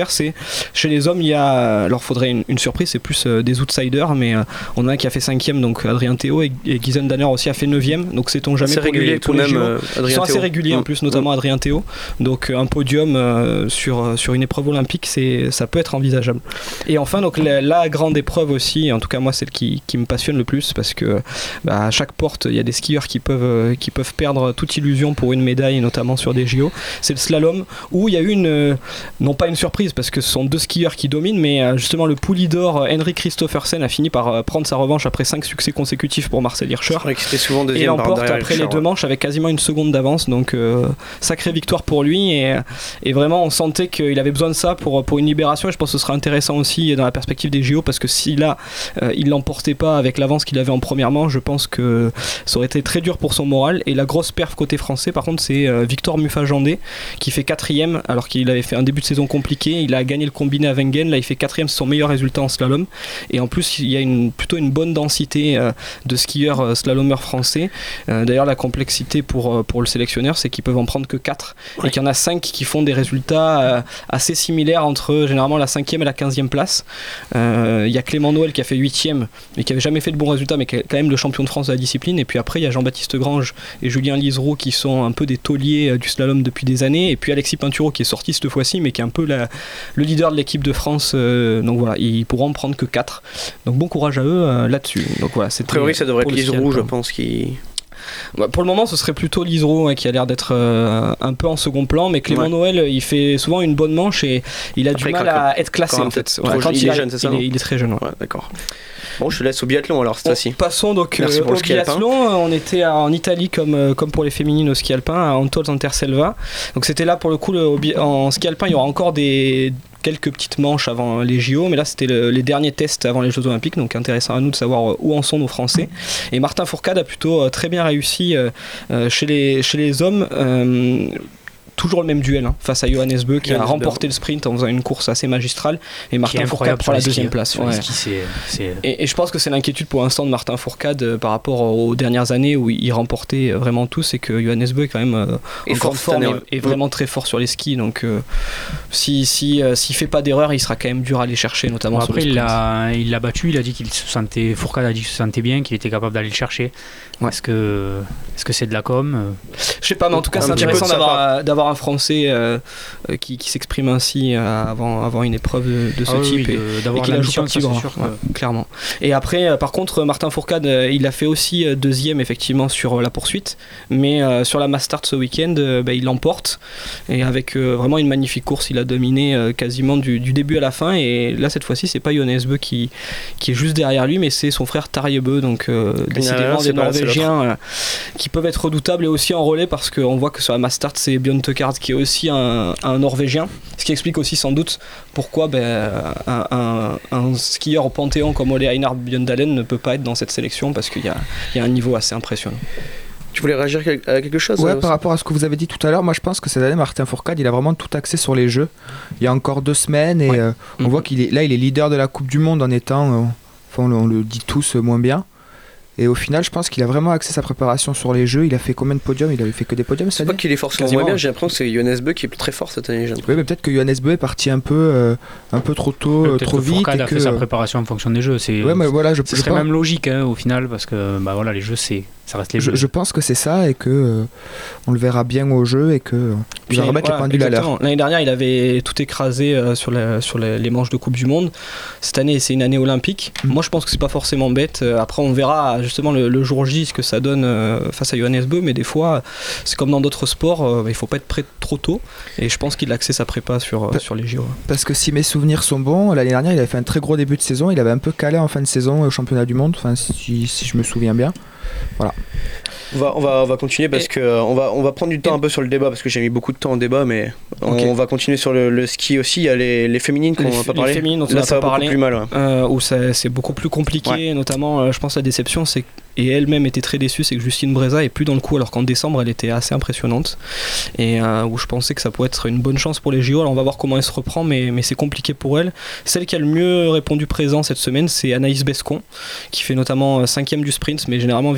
dire, c'est chez les hommes, il y a, alors faudrait une, une surprise, c'est plus euh, des outsiders, mais euh, on a un qui a fait cinquième, donc Adrien Théo, et, et Guy Danner aussi a fait neuvième, donc c'est on jamais c'est pour régulier les, tout pour de même. les Euh, Ils sont assez Théo. réguliers en plus, notamment mmh. Adrien Théo, donc un podium euh, sur, sur une épreuve olympique, c'est, ça peut être envisageable. Et enfin, donc la, la grande épreuve aussi, en tout cas moi celle qui, qui me passionne le plus, parce que bah, à chaque porte, il y a des skieurs qui peuvent, qui peuvent perdre toute illusion pour une médaille, notamment sur des J O. C'est le slalom, où il y a eu une, non pas une surprise, parce que ce sont deux skieurs qui dominent, mais justement le pouli d'or Henrik Kristoffersen a fini par prendre sa revanche après cinq succès consécutifs pour Marcel Hirscher. C'est vrai que c'était souvent deuxième. Et l'emporte après Hirscher, les deux manches avec quasiment une seconde d'avance, donc euh, sacrée victoire pour lui, et, et vraiment on sentait qu'il avait besoin de ça pour, pour une libération, et je pense que ce sera intéressant aussi dans la perspective des J O, parce que si là euh, il l'emportait pas avec l'avance qu'il avait en première manche, je pense que ça aurait été très dur pour son moral. Et la grosse perf côté français par contre, c'est euh, Victor Muffat-Jandé qui fait quatrième alors qu'il avait fait un début de saison compliqué. Il a gagné le combiné à Wengen, là il fait quatrième, c'est son meilleur résultat en slalom, et en plus il y a une, plutôt une bonne densité euh, de skieurs euh, slalomeurs français. Euh, d'ailleurs la complexité pour, euh, pour le sélectionneur, c'est qu'ils peuvent en prendre que quatre, ouais. Et qu'il y en a cinq qui font des résultats euh, assez similaires entre généralement la cinquième et la quinzième place. Il euh, y a Clément Noël qui a fait huitième mais qui avait jamais fait de bons résultats, mais qui est quand même le champion de France de la discipline. Et puis après il y a Jean-Baptiste Grange et Julien Lisereau qui sont un peu des tauliers euh, du slalom depuis des années, et puis Alexis Pinturo qui est sorti cette fois-ci mais qui est un peu la, le leader de l'équipe de France, euh, donc voilà, ils pourront en prendre que quatre, donc bon courage à eux euh, là-dessus. Donc voilà, c'est a priori ça devrait être Lisereau, je pense, qui... Pour le moment, ce serait plutôt Lisereau hein, qui a l'air d'être euh, un peu en second plan, mais Clément ouais. Noël, il fait souvent une bonne manche et il a Après, du mal à être classé en fait. Ouais, quand il, il est jeune, c'est ça il, est, il est très jeune. Ouais. Ouais, d'accord. Bon, je te laisse au biathlon alors cette fois-ci. Passons donc euh, au biathlon. On était en Italie comme, euh, comme pour les féminines au ski alpin, à Antols Anterselva. Donc c'était là pour le coup, le, en ski alpin, il y aura encore des quelques petites manches avant les J O, mais là c'était le, les derniers tests avant les Jeux Olympiques, donc intéressant à nous de savoir où en sont nos Français. Et Martin Fourcade a plutôt euh, très bien réussi euh, euh, chez, les, chez les hommes. Euh, Toujours le même duel hein, face à Johannes Beu qui Johannes a remporté Beu. le sprint en faisant une course assez magistrale, et Martin Fourcade prend la deuxième place. Ouais. Ski, c'est, c'est... Et, et je pense que c'est l'inquiétude pour l'instant de Martin Fourcade euh, par rapport aux dernières années où il remportait vraiment tout, c'est que Johannes Beu est quand même euh, en grande forme et, et vraiment très fort sur les skis, donc euh, si, si, euh, s'il fait pas d'erreur, il sera quand même dur à aller chercher, notamment bon, sur après, le sprint. Après il l'a battu, il a dit qu'il se sentait, Fourcade a dit qu'il se sentait bien, qu'il était capable d'aller le chercher. Ouais. Est-ce que, est-ce que c'est de la com? Je sais pas, mais en tout cas c'est intéressant d'avoir, d'avoir un Français euh, qui, qui s'exprime ainsi euh, avant, avant une épreuve de, de ce ah, type, oui, et, de, d'avoir et qu'il a joué partie grand, sûr, ouais, que... clairement. Et après, euh, par contre, Martin Fourcade, euh, il a fait aussi euh, deuxième effectivement sur euh, la poursuite, mais euh, sur la Mass Start ce week-end, euh, bah, il l'emporte, et avec euh, vraiment une magnifique course, il a dominé euh, quasiment du, du début à la fin. Et là cette fois-ci, c'est pas Johannes Beu qui, qui est juste derrière lui, mais c'est son frère Tarjei Bø, donc euh, décidément des Norvégiens euh, qui peuvent être redoutables, et aussi en relais, parce qu'on voit que sur la Mass Start, c'est Bjørn Tøkard qui est aussi un, un Norvégien, ce qui explique aussi sans doute pourquoi ben, un, un, un skieur au Panthéon comme Ole Einar Bjørndalen ne peut pas être dans cette sélection, parce qu'il y a, il y a un niveau assez impressionnant. Tu voulais réagir à quelque chose? Ouais, par rapport à ce que vous avez dit tout à l'heure, moi je pense que cette année, Martin Fourcade, il a vraiment tout axé sur les Jeux. Il y a encore deux semaines, et ouais. euh, on mmh. voit qu'il est là, il est leader de la Coupe du Monde en étant, euh, enfin on, on le dit tous euh, moins bien. Et au final, je pense qu'il a vraiment axé sa préparation sur les Jeux. Il a fait combien de podiums? Il avait fait que des podiums cette année. C'est pas qu'il est forcément moins bien, j'ai l'impression que c'est Johannes Beu qui est très fort cette année. Oui, mais peut-être que Johannes Beu est parti un peu, euh, un peu trop tôt, euh, trop que vite. Fourcade et a que... fait sa préparation en fonction des Jeux. C'est, ouais, mais voilà, je, ce je serait pense... même logique hein, au final, parce que bah, voilà, les Jeux, c'est, ça reste les Jeux. Je, je pense que c'est ça, et que euh, on le verra bien au Jeu, et que euh, il va remettre voilà, les pendules à l'heure. L'année dernière, il avait tout écrasé euh, sur, la, sur les, les manches de Coupe du Monde. Cette année, c'est une année olympique. Mmh. Moi, je pense que c'est pas forcément bête. Après, on verra justement le, le jour J ce que ça donne face à Johannes Beu, mais des fois c'est comme dans d'autres sports, euh, il faut pas être prêt trop tôt, et je pense qu'il a axé sa prépa sur, euh, sur les J O. Parce que si mes souvenirs sont bons, l'année dernière il avait fait un très gros début de saison, il avait un peu calé en fin de saison au championnat du monde, enfin, si, si je me souviens bien. Voilà. On va, on va, on va continuer parce et que euh, on, va, on va prendre du temps et un peu sur le débat, parce que j'ai mis beaucoup de temps en débat, mais on, okay. on va continuer sur le, le ski aussi. Il y a les, les féminines qu'on n'a pas parlé. Les féminines dont on Là, n'a ça pas va parlé, beaucoup plus mal. Ouais. Euh, où ça, c'est beaucoup plus compliqué, ouais. Notamment, euh, je pense, la déception, c'est et elle-même était très déçue, c'est que Justine Breza est plus dans le coup, alors qu'en décembre elle était assez impressionnante, et euh, où je pensais que ça pourrait être une bonne chance pour les J O. Alors on va voir comment elle se reprend, mais, mais c'est compliqué pour elle. Celle qui a le mieux répondu présent cette semaine, c'est Anaïs Bescon, qui fait notamment cinquième du sprint, mais généralement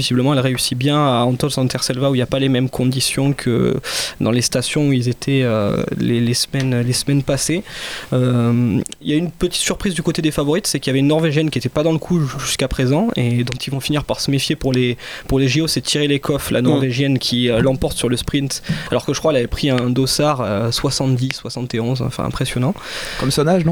visiblement elle réussit bien à Anton Santerselva où il n'y a pas les mêmes conditions que dans les stations où ils étaient euh, les, les, semaines, les semaines passées. Il euh, y a une petite surprise du côté des favorites, c'est qu'il y avait une Norvégienne qui n'était pas dans le coup jusqu'à présent et dont ils vont finir par se méfier pour les, pour les J O, c'est Tiril Ekhoff, la Norvégienne, mmh. qui euh, l'emporte sur le sprint, alors que je crois qu'elle avait pris un dossard euh, soixante-dix, soixante et onze, enfin impressionnant. Comme son âge, non ?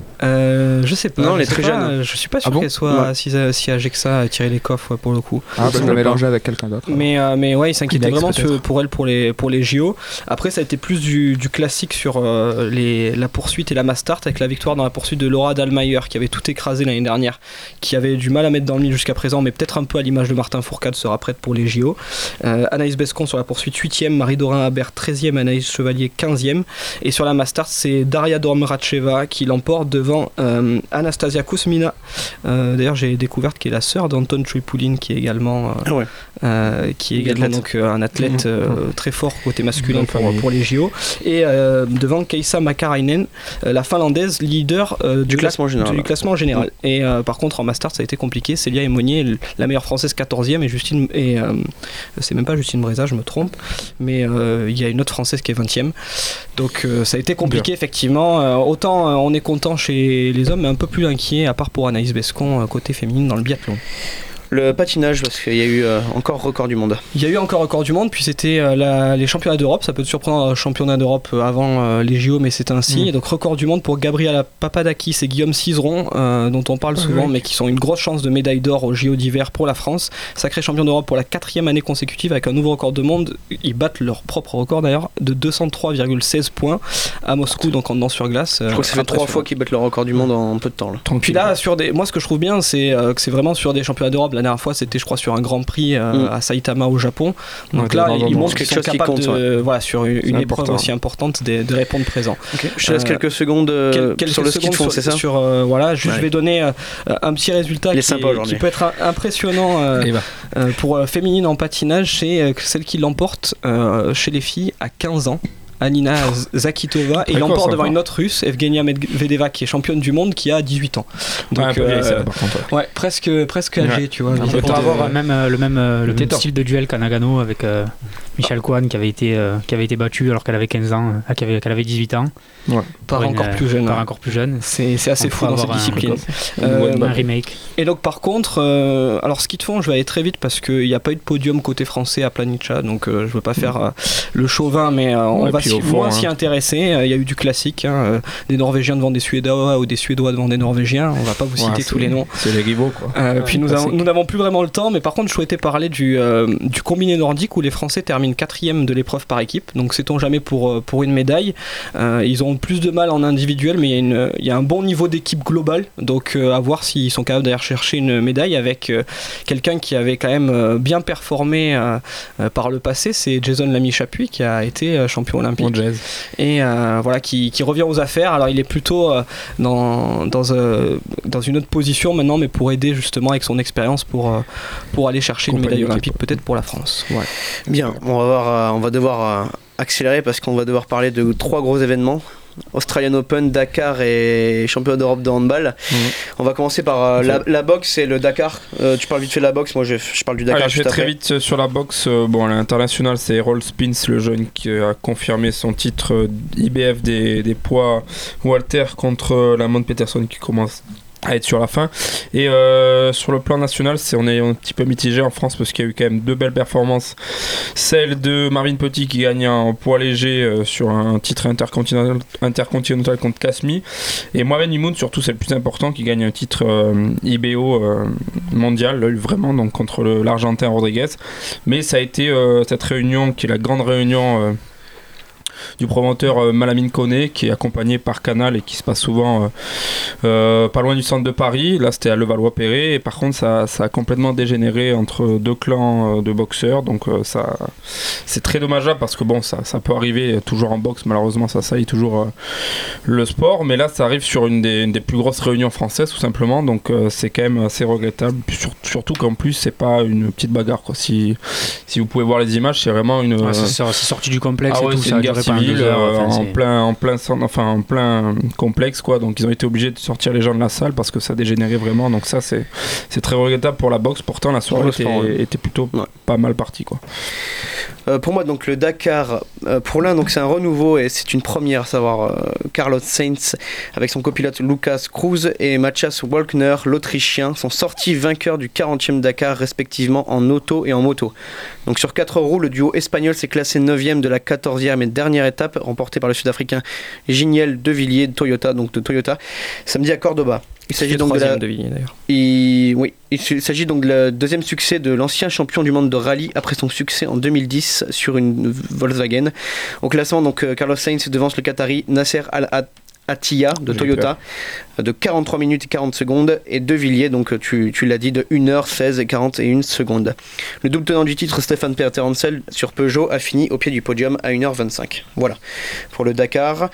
Euh, je sais pas. Non, elle est très pas, jeune. Je suis pas sûr ah bon qu'elle soit ouais. si, si âgée que ça, tirer les coffres ouais, pour le coup. Ah, je vais mélanger avec quelqu'un d'autre. Mais, euh, mais ouais, il s'inquiétait vraiment sur, pour elle pour les, pour les J O. Après, ça a été plus du, du classique sur euh, les, la poursuite et la mass start, avec la victoire dans la poursuite de Laura Dahlmeier qui avait tout écrasé l'année dernière, qui avait du mal à mettre dans le mille jusqu'à présent, mais peut-être un peu à l'image de Martin Fourcade sera prête pour les J O. Euh, Anaïs Bescon sur la poursuite huitième, Marie-Dorin Habert treizième, Anaïs Chevalier quinzième. Et sur la mass start, c'est Daria Dormeracheva qui l'emporte devant euh, Anastasia Kuzmina. Euh, d'ailleurs, j'ai découvert qu'elle est la sœur d'Anton Tripulin, qui est également, euh, ah ouais. euh, qui est également donc, euh, un athlète euh, mmh. très fort côté masculin pour, pour les J O. Et euh, devant Kaisa Makarainen, euh, la finlandaise leader euh, du, du, classement général, du classement général. Mmh. Et euh, par contre, en master, ça a été compliqué. Célia Emonier, la meilleure française, quatorzième, et Justine, et euh, c'est même pas Justine Breza, je me trompe, mais il euh, y a une autre française qui est vingtième. Donc euh, ça a été compliqué, bien. Effectivement. Euh, autant euh, on est content chez les hommes, mais un peu plus inquiet, à part pour Anaïs Bescon, euh, côté féminine dans le biathlon. Le patinage, parce qu'il y a eu euh, encore record du monde. Il y a eu encore record du monde, puis c'était euh, la, les championnats d'Europe. Ça peut te surprendre, championnat d'Europe avant euh, les J O, mais c'est ainsi. Mmh. Et donc record du monde pour Gabriela Papadakis et Guillaume Cizeron, euh, dont on parle souvent, oui. mais qui sont une grosse chance de médaille d'or aux J O d'hiver pour la France. Sacré champion d'Europe pour la quatrième année consécutive avec un nouveau record de monde. Ils battent leur propre record d'ailleurs de deux cent trois virgule seize points à Moscou, donc en danse sur glace. Je crois que ça fait trois fois qu'ils battent leur record du monde en peu de temps. Là. Puis là, sur des, moi ce que je trouve bien, c'est euh, que c'est vraiment sur des championnats d'Europe. La dernière fois, c'était je crois sur un grand prix euh, mmh. à Saitama au Japon. Donc ouais, là, ils montrent qu'ils sont capables compte, de, ouais. voilà, sur une, une épreuve aussi importante de, de répondre présent. Okay. Je te laisse euh, quelques secondes euh, quel, quelques sur le ski de fond, c'est ça sur, euh, voilà, je, ouais. je vais donner euh, un petit résultat qui, est, qui peut être impressionnant euh, euh, pour euh, féminine en patinage, c'est euh, celle qui l'emporte euh, chez les filles à quinze ans. Anina Zakitova, et il l'emporte devant une autre russe, Evgenia Medvedeva, qui est championne du monde, qui a dix-huit ans. Donc, ouais, euh, ça, par contre, ouais. ouais, presque, presque âgée, ouais. tu vois. On peut avoir même, euh, le même, euh, le même style de duel qu'à Nagano avec euh, Michelle ah. Kwan qui avait été, euh, qui avait été battue alors qu'elle avait quinze ans, euh, qu'elle avait, qu'elle avait dix-huit ans. Ouais. Par une, encore plus jeune. Par ouais. encore plus jeune. C'est, c'est assez fou dans cette discipline. Euh, un remake. Et donc, par contre, euh, alors ski de fond, je vais aller très vite parce qu'il n'y a pas eu de podium côté français à Planica, donc euh, je ne veux pas faire euh, le chauvin, mais euh, on ouais, va s'y, moins hein. s'y intéresser. Il euh, y a eu du classique, hein, euh, des Norvégiens devant des Suédois ou des Suédois devant des Norvégiens. On ne va pas vous citer ouais, tous les noms. C'est les rivaux, quoi. Euh, ouais, puis nous, avons, nous n'avons plus vraiment le temps, mais par contre, je souhaitais parler du, euh, du combiné nordique où les Français terminent quatrième de l'épreuve par équipe. Donc, sait-on jamais pour, pour une médaille. Euh, ils ont plus de mal en individuel, mais il y a, une, il y a un bon niveau d'équipe globale. Donc, euh, à voir s'ils sont capables d'aller chercher une médaille avec euh, quelqu'un qui avait quand même euh, bien performé euh, euh, par le passé. C'est Jason Lamy-Chapuis qui a été euh, champion olympique. Bon et euh, voilà, qui, qui revient aux affaires. Alors, il est plutôt euh, dans, dans, euh, dans une autre position maintenant, mais pour aider justement avec son expérience pour, euh, pour aller chercher une médaille olympique, peut-être pour la France. Ouais. Bien, on va, voir, euh, on va devoir euh, accélérer parce qu'on va devoir parler de trois gros événements. Australian Open, Dakar et championnat d'Europe de handball. Mmh. On va commencer par euh, la, la boxe et le Dakar. Euh, tu parles vite fait de la boxe, moi je, je parle du Dakar. Ah, je vais très vite sur la boxe. Euh, bon, à l'international, c'est Errol Spence, le jeune, qui a confirmé son titre euh, I B F des, des poids Walter contre euh, Lamont Peterson qui commence à être sur la fin. Et euh, sur le plan national, c'est, on est un petit peu mitigé en France parce qu'il y a eu quand même deux belles performances. Celle de Marvin Petit qui gagne en poids léger euh, sur un titre intercontinental, intercontinental contre Kasmi. Et Mohamed Imoun, surtout c'est le plus important, qui gagne un titre euh, I B O euh, mondial, là, vraiment, donc contre le, l'Argentin Rodriguez. Mais ça a été euh, cette réunion qui est la grande réunion euh, du promoteur euh, Malamine Koné, qui est accompagné par Canal et qui se passe souvent euh, euh, pas loin du centre de Paris. Là c'était à Levallois-Perret, et par contre ça, ça a complètement dégénéré entre deux clans euh, de boxeurs, donc euh, ça, c'est très dommageable parce que bon, ça, ça peut arriver toujours en boxe, malheureusement ça salit toujours euh, le sport, mais là ça arrive sur une des, une des plus grosses réunions françaises tout simplement, donc euh, c'est quand même assez regrettable, sur, surtout qu'en plus c'est pas une petite bagarre, quoi. Si, si vous pouvez voir les images, c'est vraiment une... Ouais, c'est, c'est sorti du complexe, ah et ouais, tout, c'est ça une guerre civil euh, en plein en plein enfin en plein complexe quoi, donc ils ont été obligés de sortir les gens de la salle parce que ça dégénérait vraiment, donc ça c'est c'est très regrettable pour la boxe. Pourtant la soirée était, sport, ouais. était plutôt ouais. pas mal partie quoi. Euh, pour moi donc le Dakar euh, pour l'un donc c'est un renouveau et c'est une première, à savoir euh, Carlos Sainz avec son copilote Lucas Cruz et Matthias Walkner l'Autrichien sont sortis vainqueurs du quarantième Dakar respectivement en auto et en moto. Donc sur quatre roues, le duo espagnol s'est classé neuvième de la quatorzième et dernière étape remportée par le Sud-Africain Giniel De Villiers de Toyota, donc de Toyota, samedi à Cordoba. Il s'agit donc de la... de Villiers, d'ailleurs. Il... Oui, il s'agit donc du deuxième succès de l'ancien champion du monde de rallye après son succès en deux mille dix sur une Volkswagen. Au classement, donc Carlos Sainz devance le Qatari Nasser Al-Attiyah Attiyah de Toyota de quarante-trois minutes et quarante secondes et De Villiers, donc tu, tu l'as dit, de une heure seize et quarante et une secondes. Le double tenant du titre Stéphane Peter-Hansel sur Peugeot a fini au pied du podium à une heure vingt-cinq. Voilà pour le Dakar.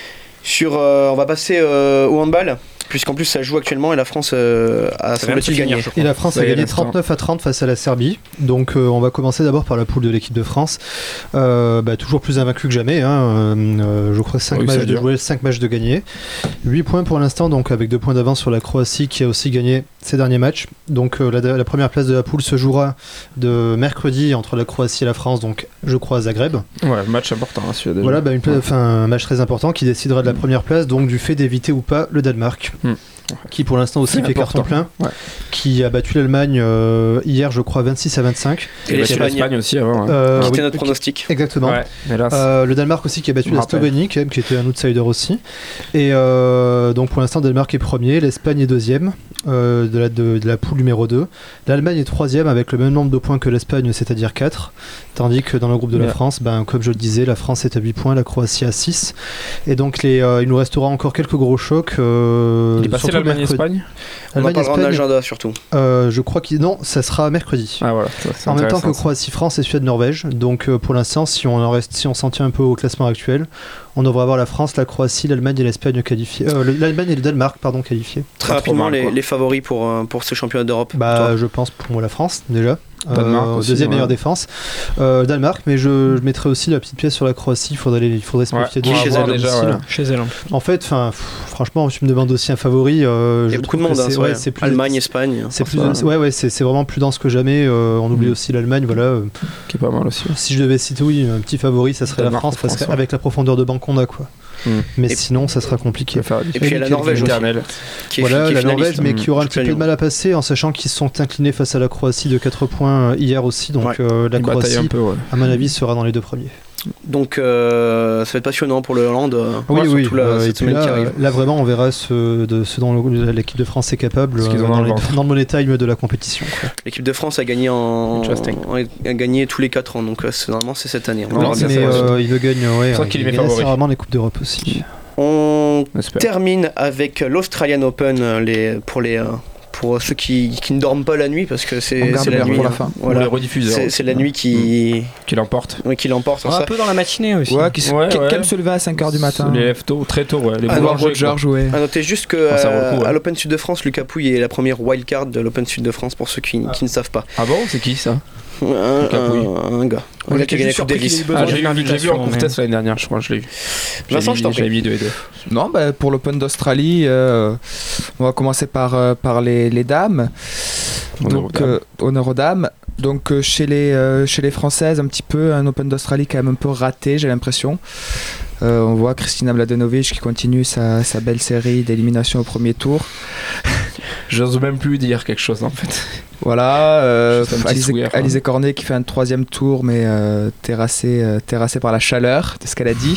Sur, euh, on va passer euh, au handball, puisqu'en plus ça joue actuellement et la France euh, a semble-t-il gagné. Et la France a gagné trente-neuf à trente face à la Serbie. Donc euh, on va commencer d'abord par la poule de l'équipe de France. Euh, bah, toujours plus invaincue que jamais. Hein. Euh, je crois cinq oui, matchs de jouer, cinq matchs de gagner. huit points pour l'instant, donc avec deux points d'avance sur la Croatie qui a aussi gagné ses derniers matchs. Donc euh, la, la première place de la poule se jouera de mercredi entre la Croatie et la France, donc je crois à Zagreb. Ouais, match important hein, celui-là. Voilà, bah, une, ouais. un match très important qui décidera de la première place, donc du fait d'éviter ou pas le Danemark. Hmm. Qui pour l'instant aussi fait carton plein, ouais. qui a battu l'Allemagne euh, hier je crois vingt-six à vingt-cinq et, et l'Espagne aussi avant hein. euh, qui était notre pronostic exactement ouais, euh, le Danemark aussi qui a battu la Slovénie quand même, qui était un outsider aussi et euh, donc pour l'instant Danemark est premier, l'Espagne est deuxième euh, de, la, de, de la poule numéro deux, l'Allemagne est troisième avec le même nombre de points que l'Espagne, c'est-à-dire quatre, tandis que dans le groupe de la ouais. France, ben, comme je le disais, la France est à huit points, la Croatie à six, et donc les, euh, il nous restera encore quelques gros chocs euh, il est passé l'Allemagne-Espagne on va parler en agenda surtout euh, je crois que non, ça sera mercredi ah, voilà, en même temps que Croatie-France et Suède-Norvège, donc euh, pour l'instant si on en reste, si on s'en tient un peu au classement actuel, on devrait avoir la France, la Croatie, l'Allemagne et l'Espagne qualifiés. Euh, L'Allemagne et le Danemark, pardon, qualifiés. Très rapidement, les, les favoris pour, pour ce championnat d'Europe. Bah, je pense pour moi la France, déjà. Danemark euh, aussi, deuxième ouais. meilleure défense. Euh, Danemark, mais je, je mettrais aussi la petite pièce sur la Croatie. Il faudrait, il faudrait se méfier ouais. de chez elle déjà. Ouais. Chez elle. En fait, franchement, tu me demandes aussi un favori. Euh, il y a beaucoup de monde. C'est, hein, ouais, c'est plus Allemagne, Espagne. C'est plus, ouais, ouais, c'est, c'est vraiment plus dense que jamais. Euh, on oublie mmh. aussi l'Allemagne, voilà. Euh, qui est pas mal aussi. Si je devais citer, oui, un petit favori, ça serait Danemark, la France, parce qu'avec la profondeur de banc qu'on a, quoi. Mmh. Mais et sinon, ça sera compliqué. Et puis il y a la Norvège aussi. Voilà, la Norvège, mais qui aura un petit peu de mal à passer en sachant qu'ils se sont inclinés face à la Croatie de quatre points hier aussi. Donc ouais. euh, la Croatie, un peu, ouais. à mon avis, sera dans les deux premiers. Donc euh, ça va être passionnant pour le Hollande. Oui, ouais, oui. La, euh, cette et là, là, qui arrive. là, vraiment, on verra ce, de, ce dont le, l'équipe de France est capable euh, dans, dans, les, dans le money time de la compétition. Quoi. L'équipe de France a gagné, en, en, a gagné tous les quatre ans, donc c'est, normalement c'est cette année. Non, mais euh, il veut gagner, ouais, il, il gagne assez rarement les Coupes d'Europe aussi. On termine avec l'Australian Open les, pour les... pour ceux qui, qui ne dorment pas la nuit parce que c'est, c'est la nuit pour la fin. Voilà. Les rediffuseurs c'est, c'est la nuit qui qui l'emporte oui, qui l'emporte un ça. peu dans la matinée aussi ouais, qui, ouais, qui, ouais. qui aime se lever à cinq heures du matin, les lève tôt très tôt ouais. Les ah, boulangers Roger jouer. À noter juste que ah, euh, coup, ouais. à l'Open Sud de France, Lucas Pouille est la première wildcard de l'Open Sud de France pour ceux qui, ah. qui ne savent pas. Ah bon, c'est qui ça? Un, un, un gars. On a qui a gagné la Coupe Davis. Ah, j'ai vu, j'ai vu en Coupe Test l'année dernière, je crois, je l'ai vu. Vincent, je t'en prie. Non, bah, pour l'Open d'Australie, euh, on va commencer par, euh, par les, les dames. Donc, euh, honneur aux dames. Donc, euh, chez, les, euh, chez les Françaises, un petit peu, un Open d'Australie quand même un peu raté, j'ai l'impression. Euh, on voit Kristina Mladenovic qui continue sa, sa belle série d'élimination au premier tour. J'ose même plus dire quelque chose en fait. Voilà, euh, Alizé, Alizé Cornet qui fait un troisième tour mais euh, terrassé, euh, terrassé par la chaleur de ce qu'elle a dit.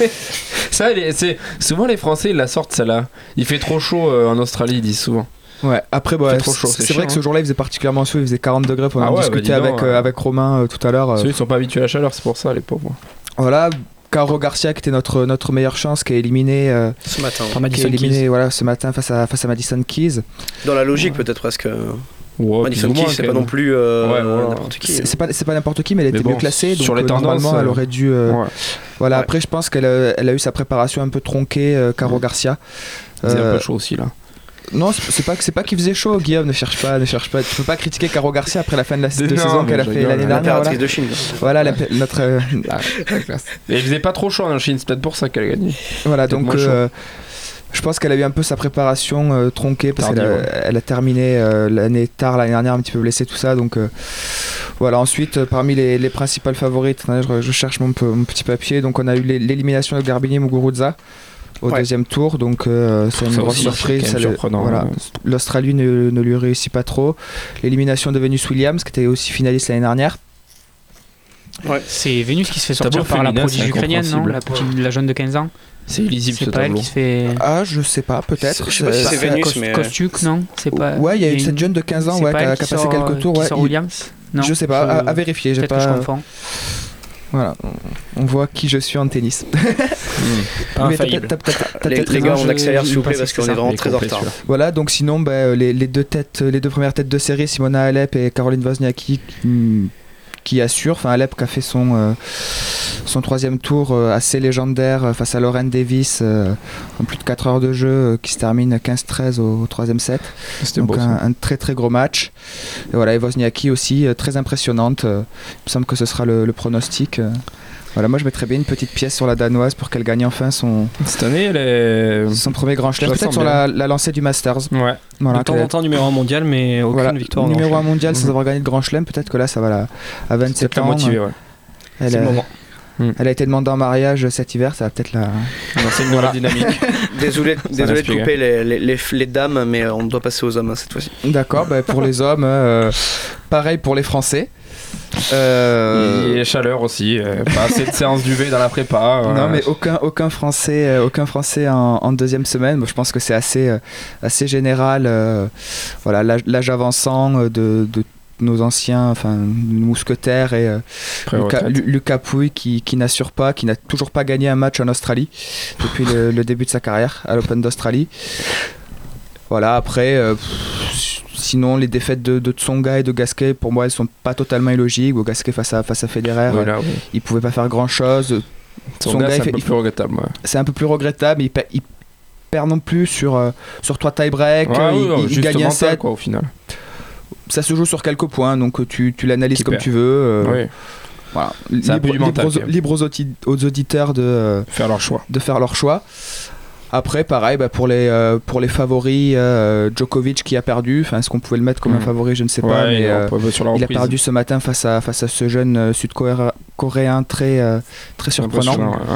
Ça, c'est, souvent les Français ils la sortent celle-là. Il fait trop chaud euh, en Australie, ils disent souvent. Ouais, après bah, c'est, chaud, c'est, c'est vrai chiant, que ce jour-là il faisait particulièrement chaud, il faisait quarante degrés, on en ah ouais, discutait bah, avec, euh, avec Romain euh, tout à l'heure. Euh... Ceux qui sont pas habitués à la chaleur, c'est pour ça les pauvres. Voilà. Caro Garcia qui était notre, notre meilleure chance, qui a éliminé euh, ce matin, ouais. qui a éliminé voilà, ce matin face à, face à Madison Keys. Dans la logique ouais. peut-être presque. Ouais, Madison Keys c'est pas non plus euh, ouais, voilà. n'importe qui. C'est, c'est, pas, c'est pas n'importe qui mais elle était bon, mieux classée. Donc sur les tendances, normalement elle aurait dû... Euh, ouais. Voilà, ouais. Après je pense qu'elle a, elle a eu sa préparation un peu tronquée, euh, Caro Garcia. C'est euh, un peu chaud aussi là. Non, c'est pas, c'est pas qu'il faisait chaud, Guillaume, ne cherche pas, ne cherche pas. Tu peux pas critiquer Caro Garcia après la fin de la de non, saison qu'elle a fait l'année dernière. Voilà, de Chine. Voilà la, notre. Euh, la, la classe. Et il faisait pas trop chaud en Chine, c'est peut-être pour ça qu'elle a gagné. Voilà, donc. Euh, je pense qu'elle a eu un peu sa préparation euh, tronquée parce qu'elle a, ouais. elle a terminé euh, l'année tard, l'année dernière, un petit peu blessée, tout ça. Donc euh, voilà, ensuite, euh, parmi les, les principales favorites, je, je cherche mon, mon petit papier. Donc on a eu l'élimination de Garbini Muguruza au ouais. deuxième tour. Donc euh, c'est une grosse surprise. Ça, le, voilà, ouais. L'Australie ne, ne lui réussit pas trop. L'élimination de Venus Williams, qui était aussi finaliste l'année dernière. Ouais. C'est Venus qui se fait sortir par la prodige ukrainienne, non la, petite, la jeune de quinze ans. C'est illisible c'est ce pas tableau. Elle qui se fait... Ah, je sais pas, peut-être. Je sais pas si c'est, c'est Vénus, Kost- mais... Kostiuk, non c'est pas... Ouais, il y a eu cette jeune de quinze ans ouais, qui a, qui a passé quelques tours. Ouais, il... Williams non je sais pas, je... À, à vérifier. Peut-être j'ai pas... que je confonds. Voilà, on voit qui je suis en tennis. mmh. Mais t'as, t'as, t'as, t'as les, les gars, on accélère s'il vous plaît parce qu'on est vraiment très en retard. Voilà, donc sinon, bah, les, les, deux têtes, les deux premières têtes de série, Simona Halep et Caroline Wozniacki, qui, qui assurent. Enfin, Halep qui a fait son... Euh, son troisième tour euh, assez légendaire euh, face à Lauren Davis euh, en plus de quatre heures de jeu euh, qui se termine quinze treize au, au troisième set. C'était donc beau, un, un très très gros match. Et voilà, et Wozniacki aussi euh, très impressionnante. Euh, il me semble que ce sera le, le pronostic. Euh. Voilà, moi je mettrais bien une petite pièce sur la danoise pour qu'elle gagne enfin son cette année elle est... son premier grand chelem, peut-être sur la, la lancée du Masters. Ouais. Voilà, de temps en temps numéro un mondial mais aucune voilà, victoire. Numéro un mondial mmh. sans avoir gagné de grand chelem, peut-être que là ça va la, à vingt-sept ans. Motivé, ouais. Elle, c'est le moment. Elle a été demandée en mariage cet hiver, ça va peut-être la. Non, c'est une voilà. dynamique. Désolé, désolé de couper les, les, les, les dames, mais on doit passer aux hommes hein, cette fois-ci. D'accord, bah, pour les hommes, euh, pareil pour les Français. Euh... Et chaleur aussi, euh, pas assez de séances d'U V dans la prépa. Euh... Non, mais aucun, aucun Français, euh, aucun Français en, en deuxième semaine. Moi, je pense que c'est assez, euh, assez général. Euh, voilà, l'âge, l'âge avançant de. de nos anciens enfin mousquetaires et euh, Lucas, Lucas Pouille qui, qui n'assure pas, qui n'a toujours pas gagné un match en Australie depuis le, le début de sa carrière à l'Open d'Australie. Voilà, après euh, pff, sinon les défaites de, de Tsonga et de Gasquet pour moi elles sont pas totalement illogiques. Gasquet face à, face à Federer oui, là, oui. il pouvait pas faire grand chose. Tsonga, c'est un peu plus regrettable ouais. c'est un peu plus regrettable, il, il perd non plus sur, euh, sur trois tie-break, ouais, il, oui, non, il, il gagne un set quoi, au final. Ça se joue sur quelques points, donc tu, tu l'analyses Qui comme perd. tu veux. Euh, oui. Voilà. Libre, mental, libre, aux, libre aux, audi- aux auditeurs de euh, faire leur choix. De faire leur choix. Après, pareil, bah, pour, les, euh, pour les favoris, euh, Djokovic qui a perdu. Est-ce qu'on pouvait le mettre comme mmh. un favori, je ne sais ouais, pas. Mais, euh, il a perdu ce matin face à, face à ce jeune euh, sud-coréen très, euh, très surprenant. Ouais, ouais.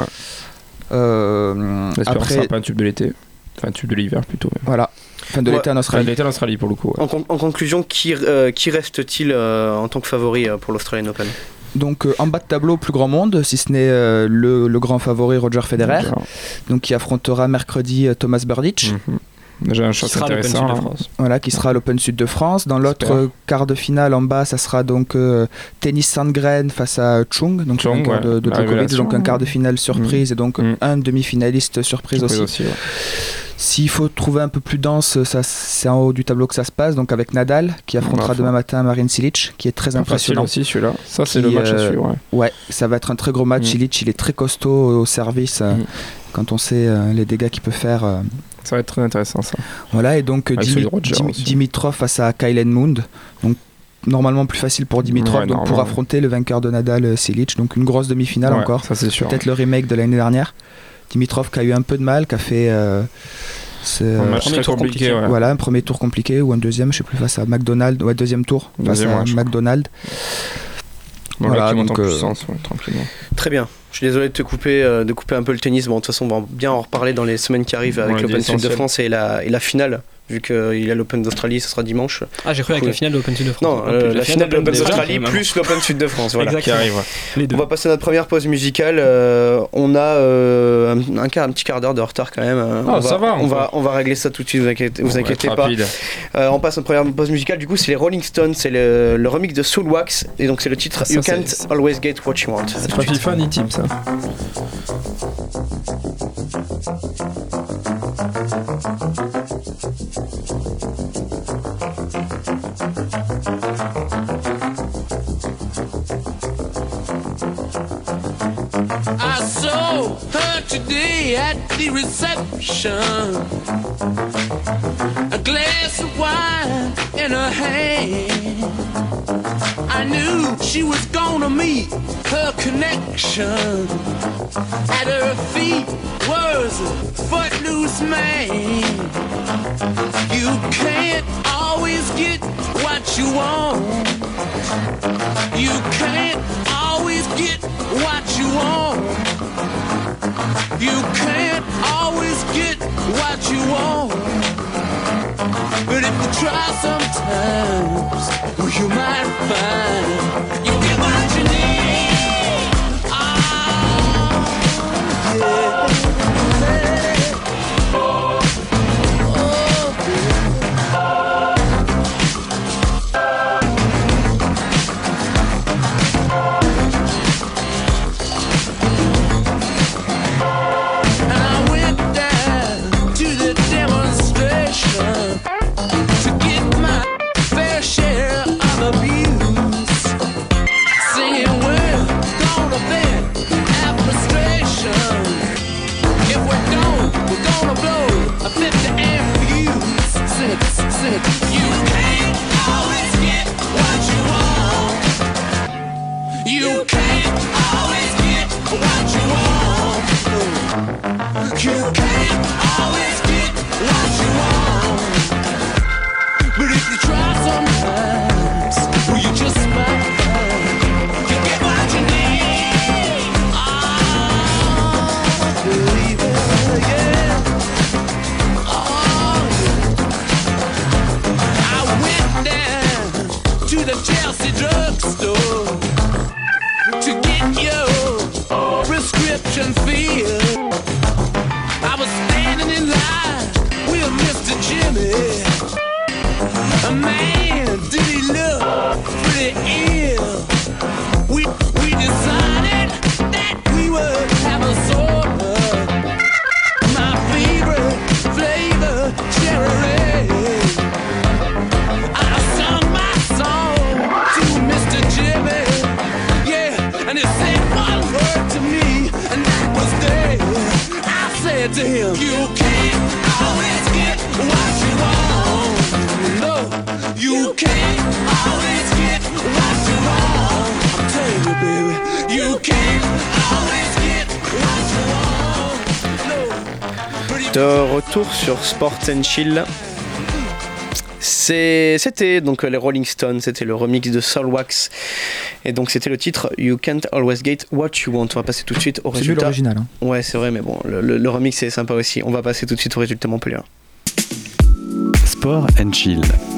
Euh, J'espère après, que ce sera pas un tube de l'été. Enfin, un tube de l'hiver plutôt. Même. Voilà. Fin de ouais. l'été en Australie. Fin de l'été en Australie pour le coup. Ouais. En, con- en conclusion, qui, euh, qui reste-t-il euh, en tant que favori euh, pour l'Australian Open ? Donc euh, en bas de tableau, plus grand monde, si ce n'est euh, le, le grand favori Roger Federer, Roger. donc qui affrontera mercredi euh, Thomas Berdych. Mm-hmm. Déjà un choc intéressant. Hein. De France. Voilà, qui sera à l'Open Sud de France. Dans l'autre euh, quart de finale en bas, ça sera donc euh, Tennis Sandgren face à Chung, donc Chung, ouais. de, de Djokovic, donc un quart de finale surprise mmh. et donc mmh. un demi-finaliste surprise, surprise aussi. aussi ouais. S'il faut trouver un peu plus dense, ça, c'est en haut du tableau que ça se passe, donc avec Nadal qui affrontera demain matin Marin Cilic, qui est très impressionnant. Aussi celui-là. Ça c'est qui, le match euh, à suivre. Ouais. ouais, ça va être un très gros match. Mmh. Cilic, il est très costaud au service. Mmh. Quand on sait euh, les dégâts qu'il peut faire. Euh, ça va être très intéressant ça. Voilà, et donc Dimi- Dim- Dimitrov face à Kylen Mund. Donc normalement plus facile pour Dimitrov ouais, donc pour affronter le vainqueur de Nadal, Cilic. Donc une grosse demi-finale ouais, encore. Ça c'est sûr. Peut-être le remake de l'année dernière. Dimitrov qui a eu un peu de mal, qui a fait. Euh, c'est, un match très compliqué. compliqué ouais. Voilà, un premier tour compliqué ou un deuxième, je sais plus, face à McDonald. Ouais, deuxième tour deuxième face à McDonald. Bon, voilà, là, qui donc, monte en puissance, euh... ouais, tranquillement. Très bien. Je suis désolé de te couper, euh, de couper un peu le tennis. Bon, de toute façon, on va bien en reparler dans les semaines qui arrivent avec ouais, l'Open Sud de France et la, et la finale. Vu qu'il a l'Open d'Australie, ça sera dimanche. Ah, j'ai cru avec la finale de l'Open Sud de France. Non, euh, la, la finale de l'Open d'Australie plus l'Open Sud de France. Voilà. Qui arrive, ouais. Les deux. On va passer à notre première pause musicale. Euh, on a euh, un, un, quart, un petit quart d'heure de retard quand même. Ah, on ça va, va. On va, on va régler ça tout de suite, vous inquiétez, vous inquiétez pas. Euh, on passe à notre première pause musicale. Du coup, c'est les Rolling Stones, c'est le, le remix de Soulwax. Et donc, c'est le titre ça, You Can't c'est... Always Get What You Want. C'est pas FIFA ni Team, ça. I saw her today at the reception. A wine in her hand. I knew she was gonna meet her connection. At her feet was a footloose man. You can't always get what you want. You can't always get what you want. You can't always get what you want. But if you try sometimes, well, you might find you get what you need. Ah, yeah. De retour sur Sport and Chill. C'est, c'était donc les Rolling Stones, c'était le remix de Soulwax et donc c'était le titre You Can't Always Get What You Want. On va passer tout de suite au c'est résultat. C'est l'original. Hein. Ouais, c'est vrai, mais bon, le, le, le remix c'est sympa aussi. On va passer tout de suite au résultat Montpellier. Sport and Chill.